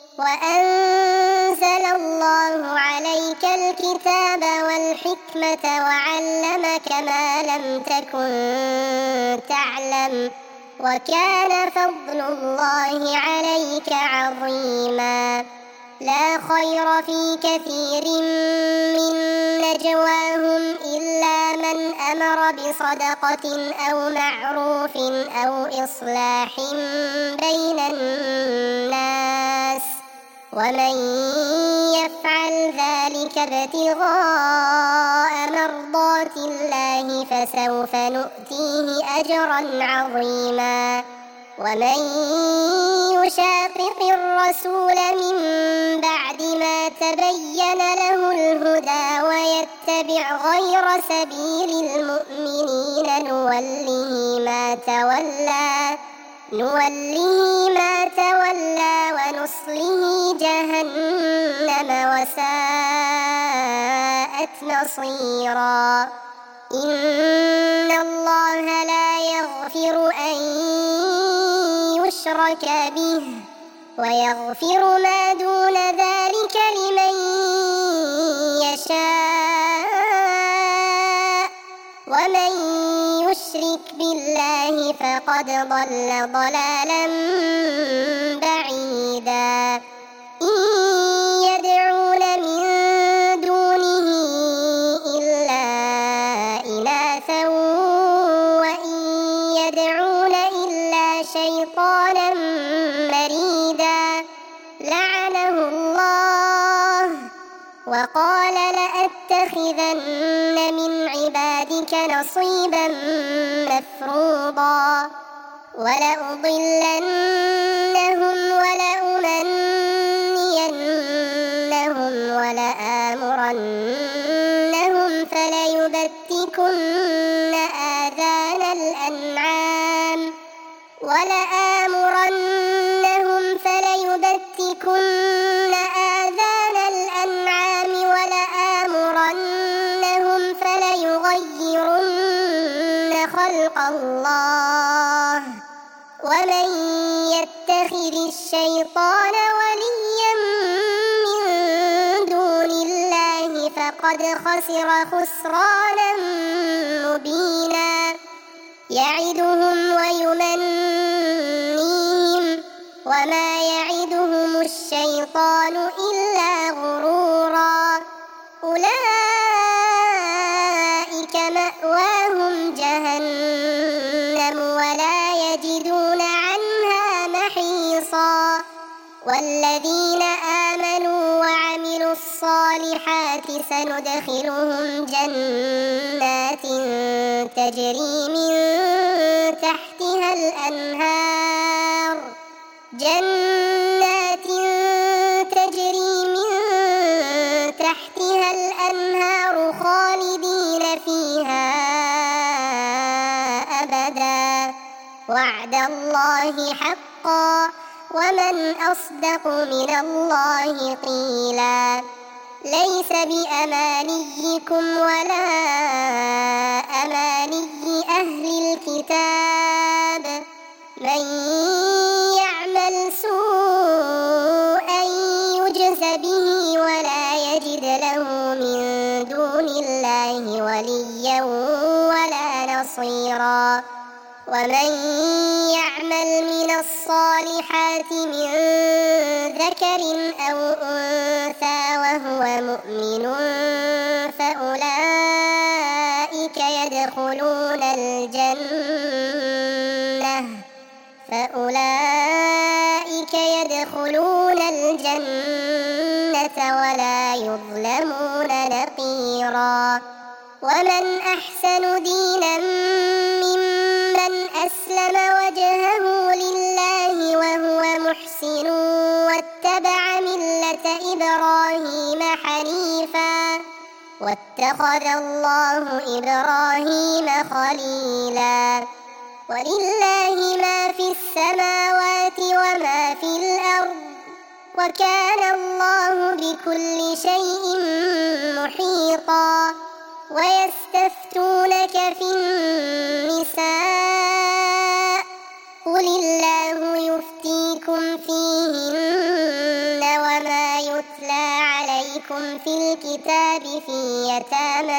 وأنزل الله عليك الكتاب والحكمة وعلمك ما لم تكن تعلم وكان فضل الله عليك عظيما لا خير في كثير من نجواهم إلا من أمر بصدقة أو معروف أو إصلاح بين الناس ومن يفعل ذلك ابتغاء مرضات الله فسوف نؤتيه أجرا عظيما ومن يشاقق الرسول من بعد ما تبين له الهدى ويتبع غير سبيل المؤمنين نوله ما تولى نوله ما تولى ونصله جهنم وساءت مصيرا إن الله لا يغفر أن يشرك به ويغفر ما دون ذلك لمن يشاء ومن يشرك بالله فقد ضل ضلالا بعيدا إن يدعون من دونه إلا إناثا وإن يدعون إلا شيطانا مريدا لعنه الله وقال لأتخذن من عبادك نصيبا مفروضا ولأضلنهم ولأمنينهم ولآمرنهم فليبتكن آذان الأنعام ولآمرنهم فليبتكن آذان الأنعام خلق الله ومن يتخذ الشيطان وليا من دون الله فقد خسر خسرانا مبينا يعدهم ويمنيهم وما يعدهم الشيطان إلا غرورا أولئك مأواهم جهنم ولا يجدون عنها محيصا والذين آمنوا وعملوا الصالحات سندخلهم جنات تجري من تحتها الأنهار جنات تجري من تحتها الأنهار خالدين فيها أبدا وعد الله حقا ومن أصدق من الله قيلا ليس بأمانيكم ولا أماني أهل الكتاب من يعمل سوءا يجز به ولا يجد له من دون الله وليا ولا نصيرا ومن يعمل من الصالحات من ذكر أو أنثى وهو مؤمن فأولئك يدخلون الجنة فأولئك يدخلون الجنة ولا يظلمون نقيرا ومن أحسن دينا ممن أسلم وجهه لله وهو محسن واتبع ملة إبراهيم حنيفا واتخذ الله إبراهيم خليلا ولله ما في السماوات وما في الأرض وكان الله بكل شيء محيطا ويستفتونك في النساء قل الله يفتيكم فيهن وما يتلى عليكم في الكتاب في يتامى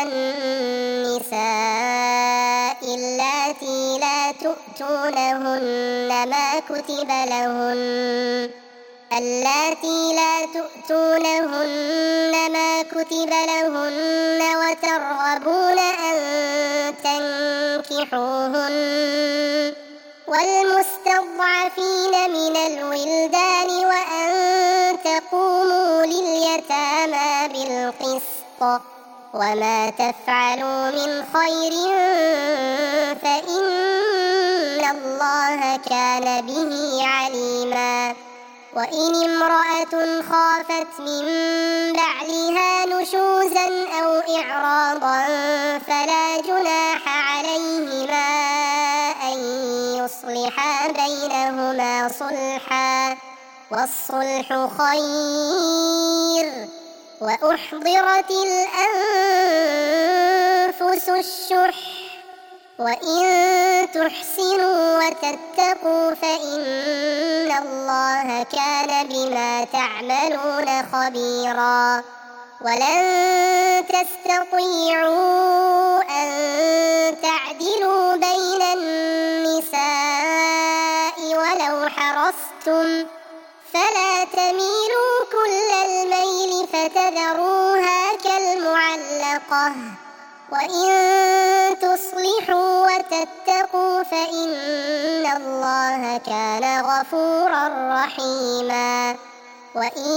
النساء اللاتي لا تؤتونهن ما كتب لهن اللاتي لا تؤتونهن ما كتب لهن وترغبون أن تنكحوهن والمستضعفين من الولدان وأن تقوموا لليتامى بالقسط وما تفعلوا من خير فإن الله كان به عليما وإن امرأة خافت من بعلها نشوزا أو إعراضا فلا جناح عليهما أن يصلحا بينهما صلحا والصلح خير وأحضرت الأنفس الشح وإن تحسنوا وتتقوا فإن الله كان بما تعملون خبيرا ولن تستطيعوا أن تعدلوا بين النساء ولو حرصتم فلا تميلوا كل الميل فتذروها كالمعلقة وإن تصلحوا وتتقوا فإن الله كان غفورا رحيما وإن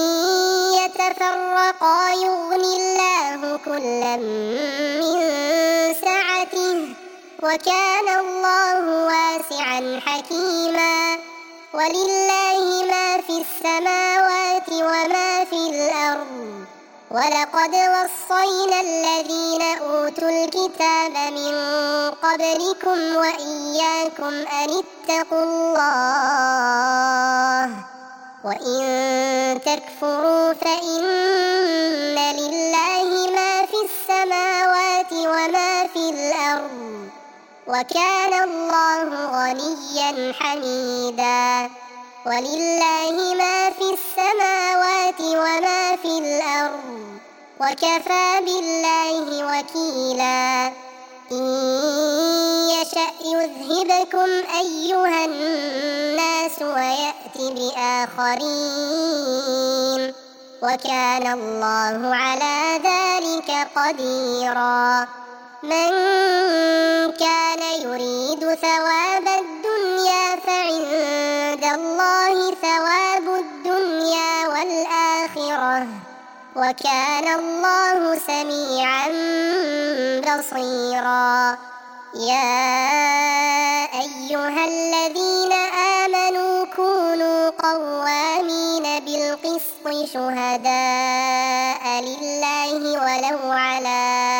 يتفرقا يغن الله كلا من سعته وكان الله واسعا حكيما ولله ما في السماوات وما في الأرض ولقد وصينا الذين أوتوا الكتاب من قبلكم وإياكم أن اتقوا الله وإن تكفروا فإن لله ما في السماوات وما في الأرض وكان الله غنيا حميدا ولله ما في السماوات وما في الأرض وكفى بالله وكيلا إن يشأ يذهبكم أيها الناس ويأت بآخرين وكان الله على ذلك قديرا من كان يريد ثواب الدنيا فعند الله ثواب الدنيا والآخرة وكان الله سميعا بصيرا يا أيها الذين آمنوا كونوا قوامين بالقسط شهداء لله ولو على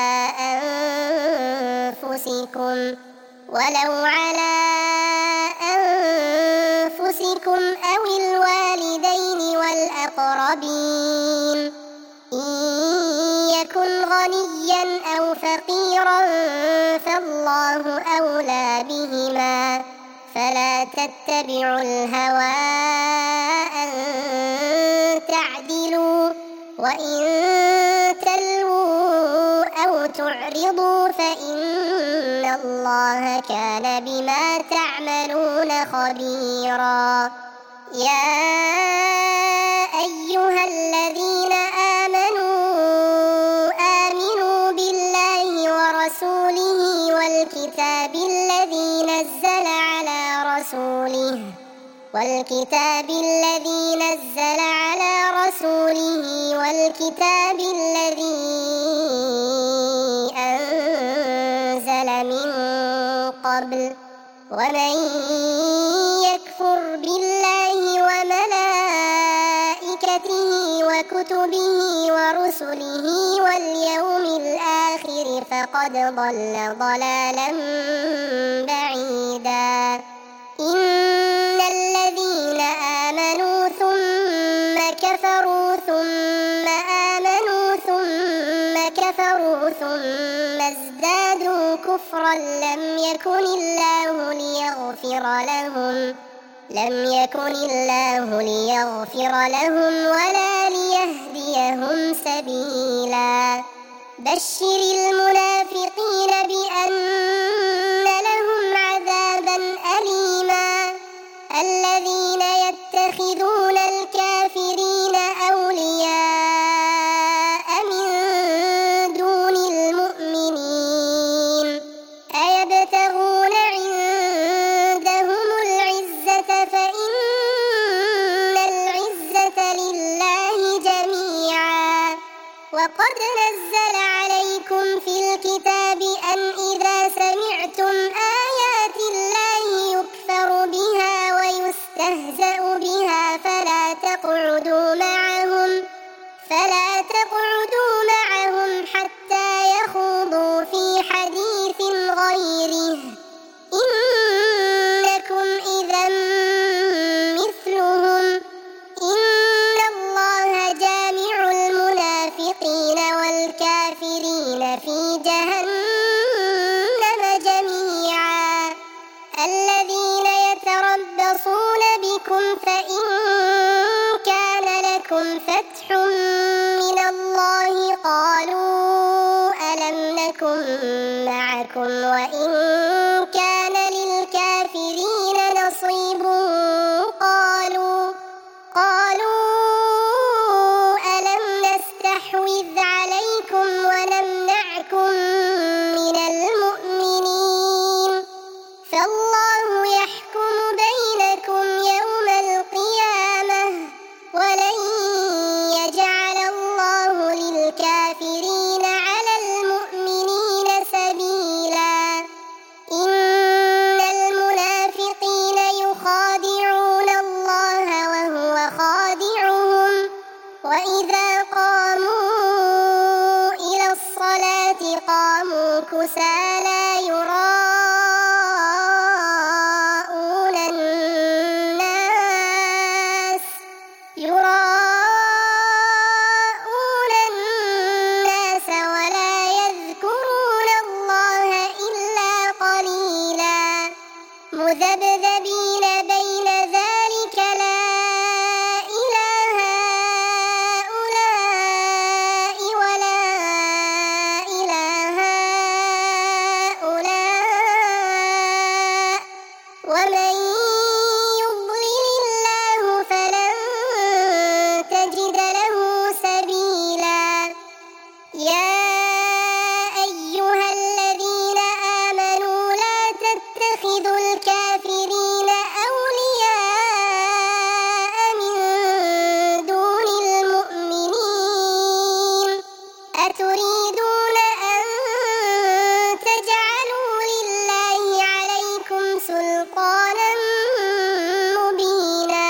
أنفسكم ولو على أنفسكم أو الوالدين والأقربين إن يكن غنيا أو فقيرا فالله أولى بهما فلا تتبعوا الهوى أن تعدلوا وإن تلووا أو تعرضوا فإن الله كان بما تعملون خبيرا يا أيها الذين آمنوا آمنوا بالله ورسوله والكتاب الذي نزل على رسوله والكتاب الذي نزل على رسوله والكتاب الذي أنزل من قبل ومن يكفر بالله وملائكته وكتبه ورسله واليوم الآخر فقد ضل ضلالا بعيدا إن الذين آمنوا ثم كفروا ثم آمنوا ثم كفروا ثم ازدادوا كفرا لم يكن الله ليغفر لهم لم يكن الله ليغفر لهم ولا ليهديهم سبيلا بشر المنافقين بأن لهم عذابا أليما الذين يتخذون الكافرين أولياء من دون المؤمنين أيبتغون عندهم العزة فإن العزة لله جميعا وقد نزل عليكم في الكتاب أن إذا سمعتم آيات الله يكفر بها ويستهزأ بها فلا تقعدوا معهم فلا تقعدوا معهم حتى يخوضوا في حديث غيره إنكم إذا مثلهم إن الله جامع المنافقين والكافرين في جهنم جميعا الذين يتربصون بكم فإن كان لكم فتح من الله قالوا ألم نكن معكم وإن كان للكافرين نصيب قالوا قالوا ألم نستحوذ عليكم ونمنعكم من المؤمنين فالله يحكم بينكم يوم القيامة ولن يجعل الله للكافرين على المؤمنين سبيلا إن المنافقين يخادعون الله وهو خادعهم وإذا قاموا إلى الصلاة قاموا كسالى يراءون الناس يراءون الناس ولا يذكرون الله إلا قليلا مذبذبين بين ذلك لا إلى هؤلاء ولا إلى هؤلاء ومن يضلل الله فلن تجد له سبيلا. يا أيها الذين آمنوا لا تتخذوا الكافرين أولياء من دون المؤمنين أتريدون أن تجعلوا لله عليكم سلطانا مبينا.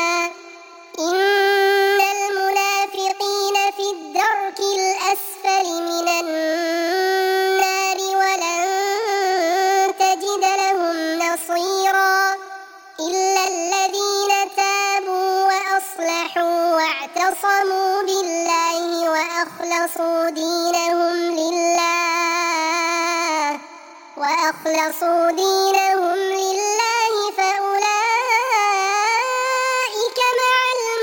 إن المنافقين في الدرك الأسفل من النار ولن تجد لهم نصيرا إلا الذين تابوا وأصلحوا واعتصموا بالله وأخلصوا دينهم لله وأخلصوا دينهم لله فأولئك مع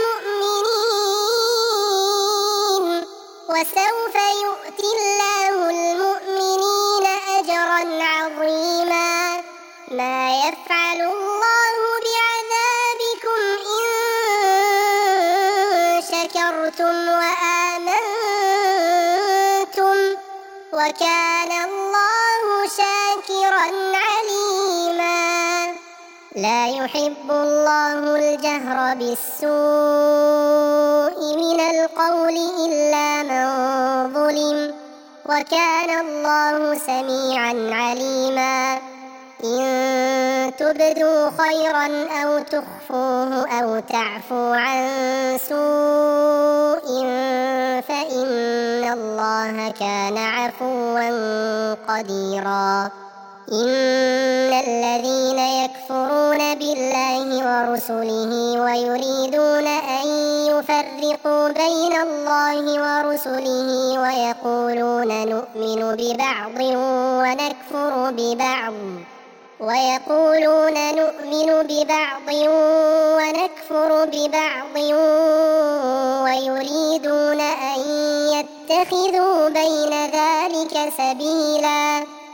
المؤمنين وسوف يؤتي الله المؤمنين أجرا عظيما. ما يفعل الله بعذابكم إن شكرتم وآمنتم وكان الله شاكرا عليما. لا يحب الله الجهر بالسوء من القول إلا من ظلم وكان الله سميعا عليما. إن تبدوا خيرا أو تخفوه أو تعفوا عن سوء فإن الله كان عفوا قديرا. إن الذين يكفرون بالله ورسله ويريدون أن يفرقوا بين الله ورسله ويقولون نؤمن ببعض ونكفر ببعض ويقولون نؤمن ببعض ونكفر ببعض ويريدون أن يتخذوا بين ذلك سبيلا.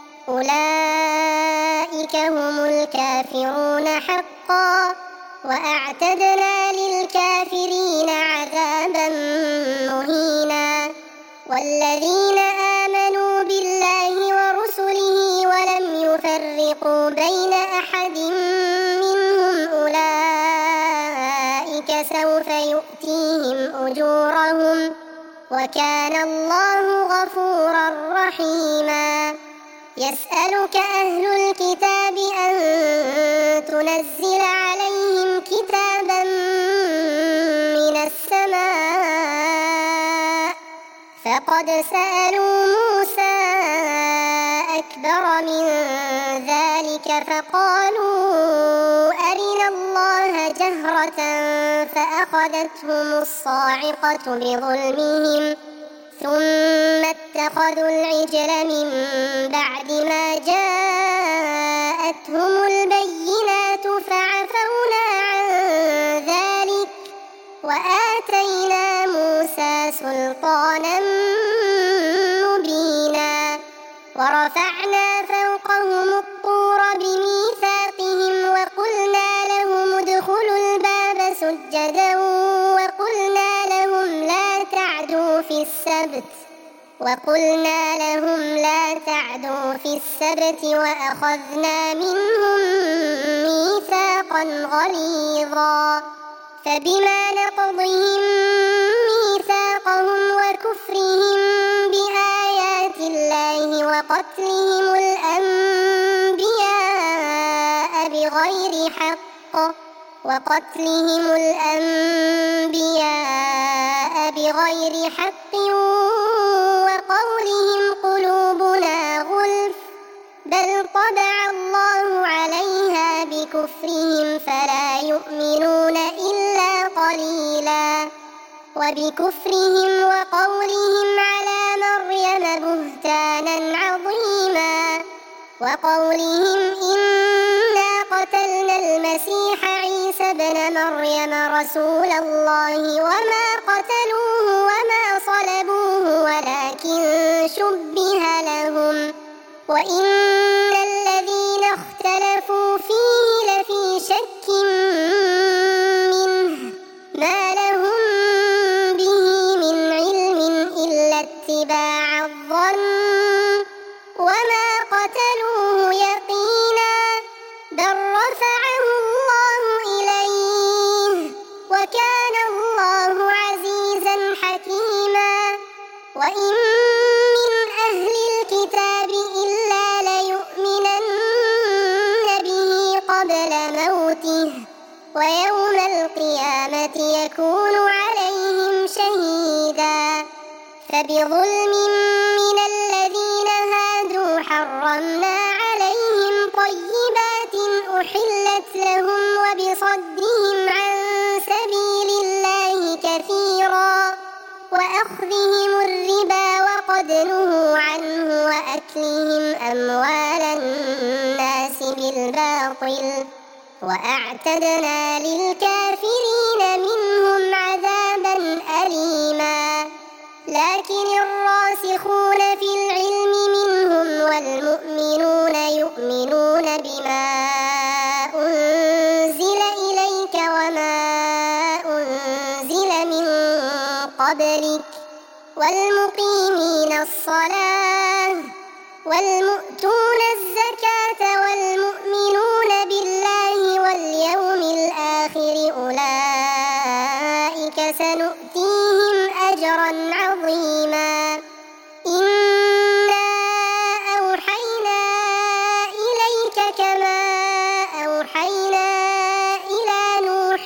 أولئك هم الكافرون حقا وأعتدنا للكافرين عذابا مهينا. والذين آمنوا بالله ورسله ولم يفرقوا بين أحد منهم أولئك سوف يؤتيهم أجورهم وكان الله غفورا رحيما. يسألك أهل الكتاب أن تنزل عليهم كتابا من السماء فقد سألوا موسى أكبر من ذلك فقالوا أرنا الله جهرة فأخذتهم الصاعقة بظلمهم ثم اتخذوا العجل من بعد ما جاءتهم البينات فعفونا عن ذلك وآتينا موسى سلطانا مبينا. ورفعنا فوقهم الطور بميثاقهم وقلنا لهم ادخلوا الباب سجدا وقلنا لهم لا تعدوا في السبت وقلنا لهم لا تعدوا في السبت وأخذنا منهم ميثاقا غليظا. فبما نقضهم ميثاقهم وكفرهم بآيات الله وقتلهم الأنبياء بغير حق وقتلهم الأنبياء بغير حق وقولهم قلوبنا غلف بل طبع الله عليها بكفرهم فلا يؤمنون إلا قليلا. وبكفرهم وقولهم على مريم بهتانا عظيما وقولهم إنا قتلنا المسيح عيسى ابن مريم رسول الله وما قتلوه وما صلبوه ولكن شبه لهم وإن الذين اختلفوا فيه لفي شك منه ما لهم به من علم إلا اتباع الظن وما قتلوه يقينا بل رفعه الله إليه وكان الله عزيزا حكيما وإن من أهل الكتاب إلا ليؤمنن به قبل موته ويوم القيامة يكون عليهم شهيدا فبظلم من الذين هادوا حرمنا عليهم طيبات أحلت لهم وبصدهم عن سبيل الله كثيرا وأخذهم الربا وقد نهوا عنه وأكلهم أموال الناس بالباطل وأعتدنا للكافرين منهم عذابا أليما لكن الراسخون في العلم منهم والمؤمنون يؤمنون بما أنزل إليك وما أنزل من قبلك والمقيمين الصلاة والمؤتون الزكاة والمؤمنون بالله واليوم الآخر أولئك سنؤتيهم أجرا عظيما إنا أوحينا إليك كما أوحينا إلى نوح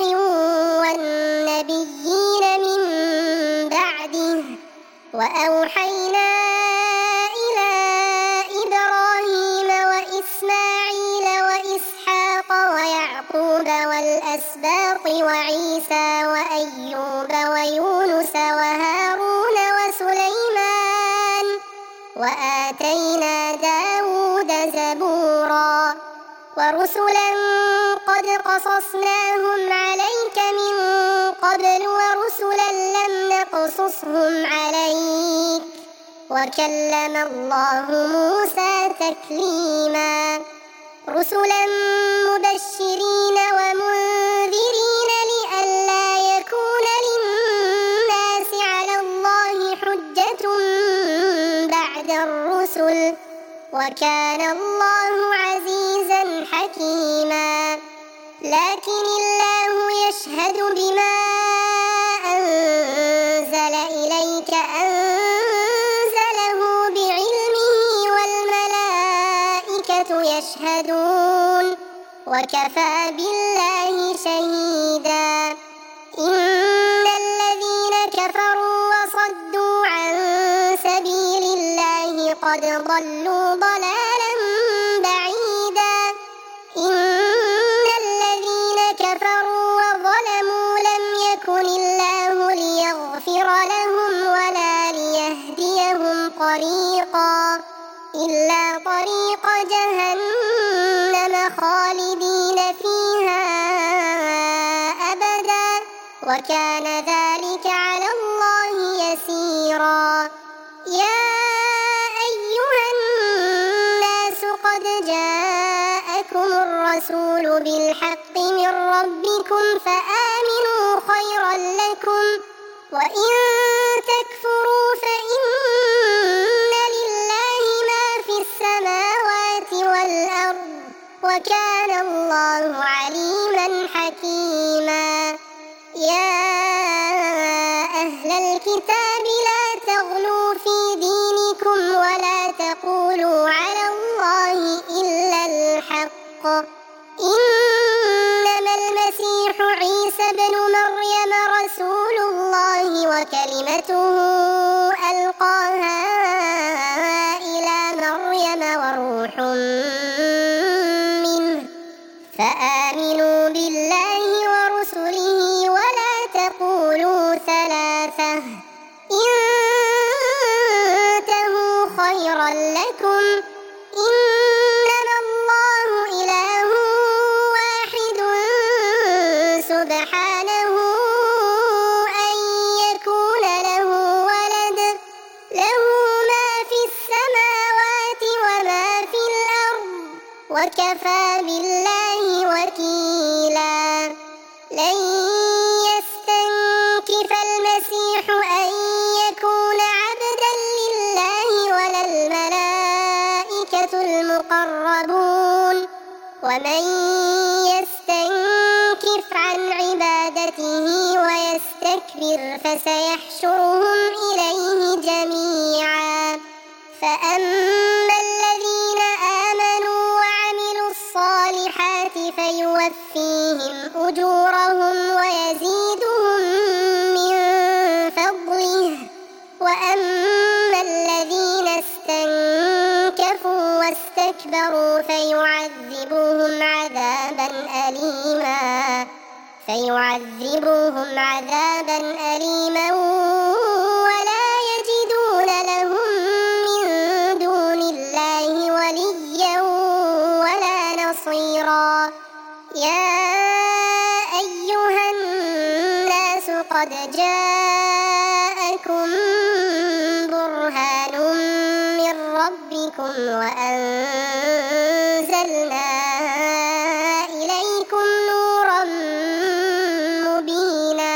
والنبيين من بعده وأوحينا إلى إبراهيم وإسماعيل وإسحاق ويعقوب والأسباط وعيسى وأيوب ويونس وهارون وسليمان وآتينا داود زبورا ورسلا قد قصصناهم عليك من قبل ورسلا لم نقصصهم عليك وكلم الله موسى تكليما رسلا مبشرين ومنذرين لئلا يكون للناس على الله حجة بعد الرسل وكان الله عزيزا حكيما لكن الله يشهد بما أنزل إليك أنزله بعلمه والملائكة يشهدون وكفى بالله شهيدا إن الذين كفروا وصدوا عن سبيل الله قد ضلوا ضلالا بعيدا إن الذين كفروا وظلموا لم يكن الله ليغفر لهم ولا ليهديهم طريقا إلا طريق جهنم خالدين فيها أبدا وكان ذلك على الله يسيرا يا أيها الناس قد جاءكم الرسول بالحق من ربكم فآمنوا خيرا لكم وإن تكفروا فإن لله ما في السماوات والأرض وكان الله عليما حكيما يا أهل الكتاب لا تغلوا في دينكم ولا تقولوا على الله إلا الحق إنما المسيح عيسى بن مريم رسول الله وكلمته ألقاها إلى مريم وروح منه فآمنوا بالله ورسله ولا تقولوا ثلاثة انتهوا خيرا لكم إنما الله إله وكفى بالله وكيلا لن يستنكف المسيح أن يكون عبدا لله ولا الملائكة المقربون ومن يستنكف عن عبادته ويستكبر فسيحشرهم إليه جميعا فأما الذين آمنوا وعملوا الصالحات فيوفيهم أجورهم ويزيدهم من فضله وأما الذين استنكفوا واستكبروا فيعذبهم عذابا أليما فيعذبهم عذابا أليما ولا يجدون لهم من دون الله وليا ولا نصيرا يا أيها الناس قد جاءكم برهان من ربكم وأنزلنا إليكم نورا مبينا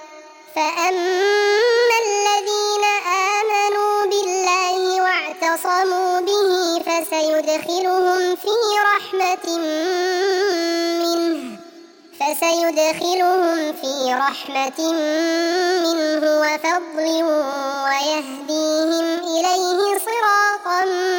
فأما الذين آمنوا بالله واعتصموا به فسيدخلهم في رحمة منه فسيدخلهم في رحمة منه وفضل ويهديهم إليه صراطا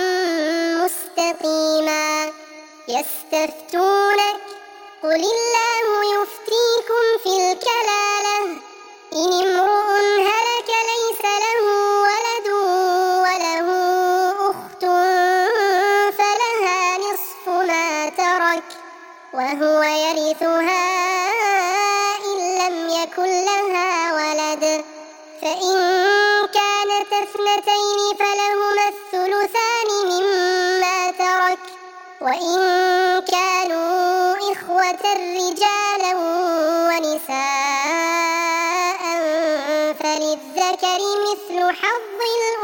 مستقيما يستفتونك قل الله يفتيكم في الكلالة إن امرؤ هلك ليس له ولد وله أخت فلها نصف ما ترك وهو يرثها إن لم يكن لها ولد فإن كانت اثنتين فلهما الثلثان مما ترك وإن كانوا إخوة رجالا ونساء فللذكر مثل حظ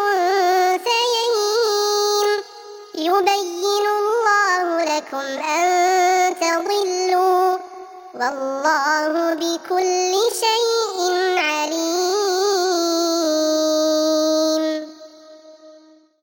الأنثيين يبين الله لكم أن تضلوا والله بكل شيء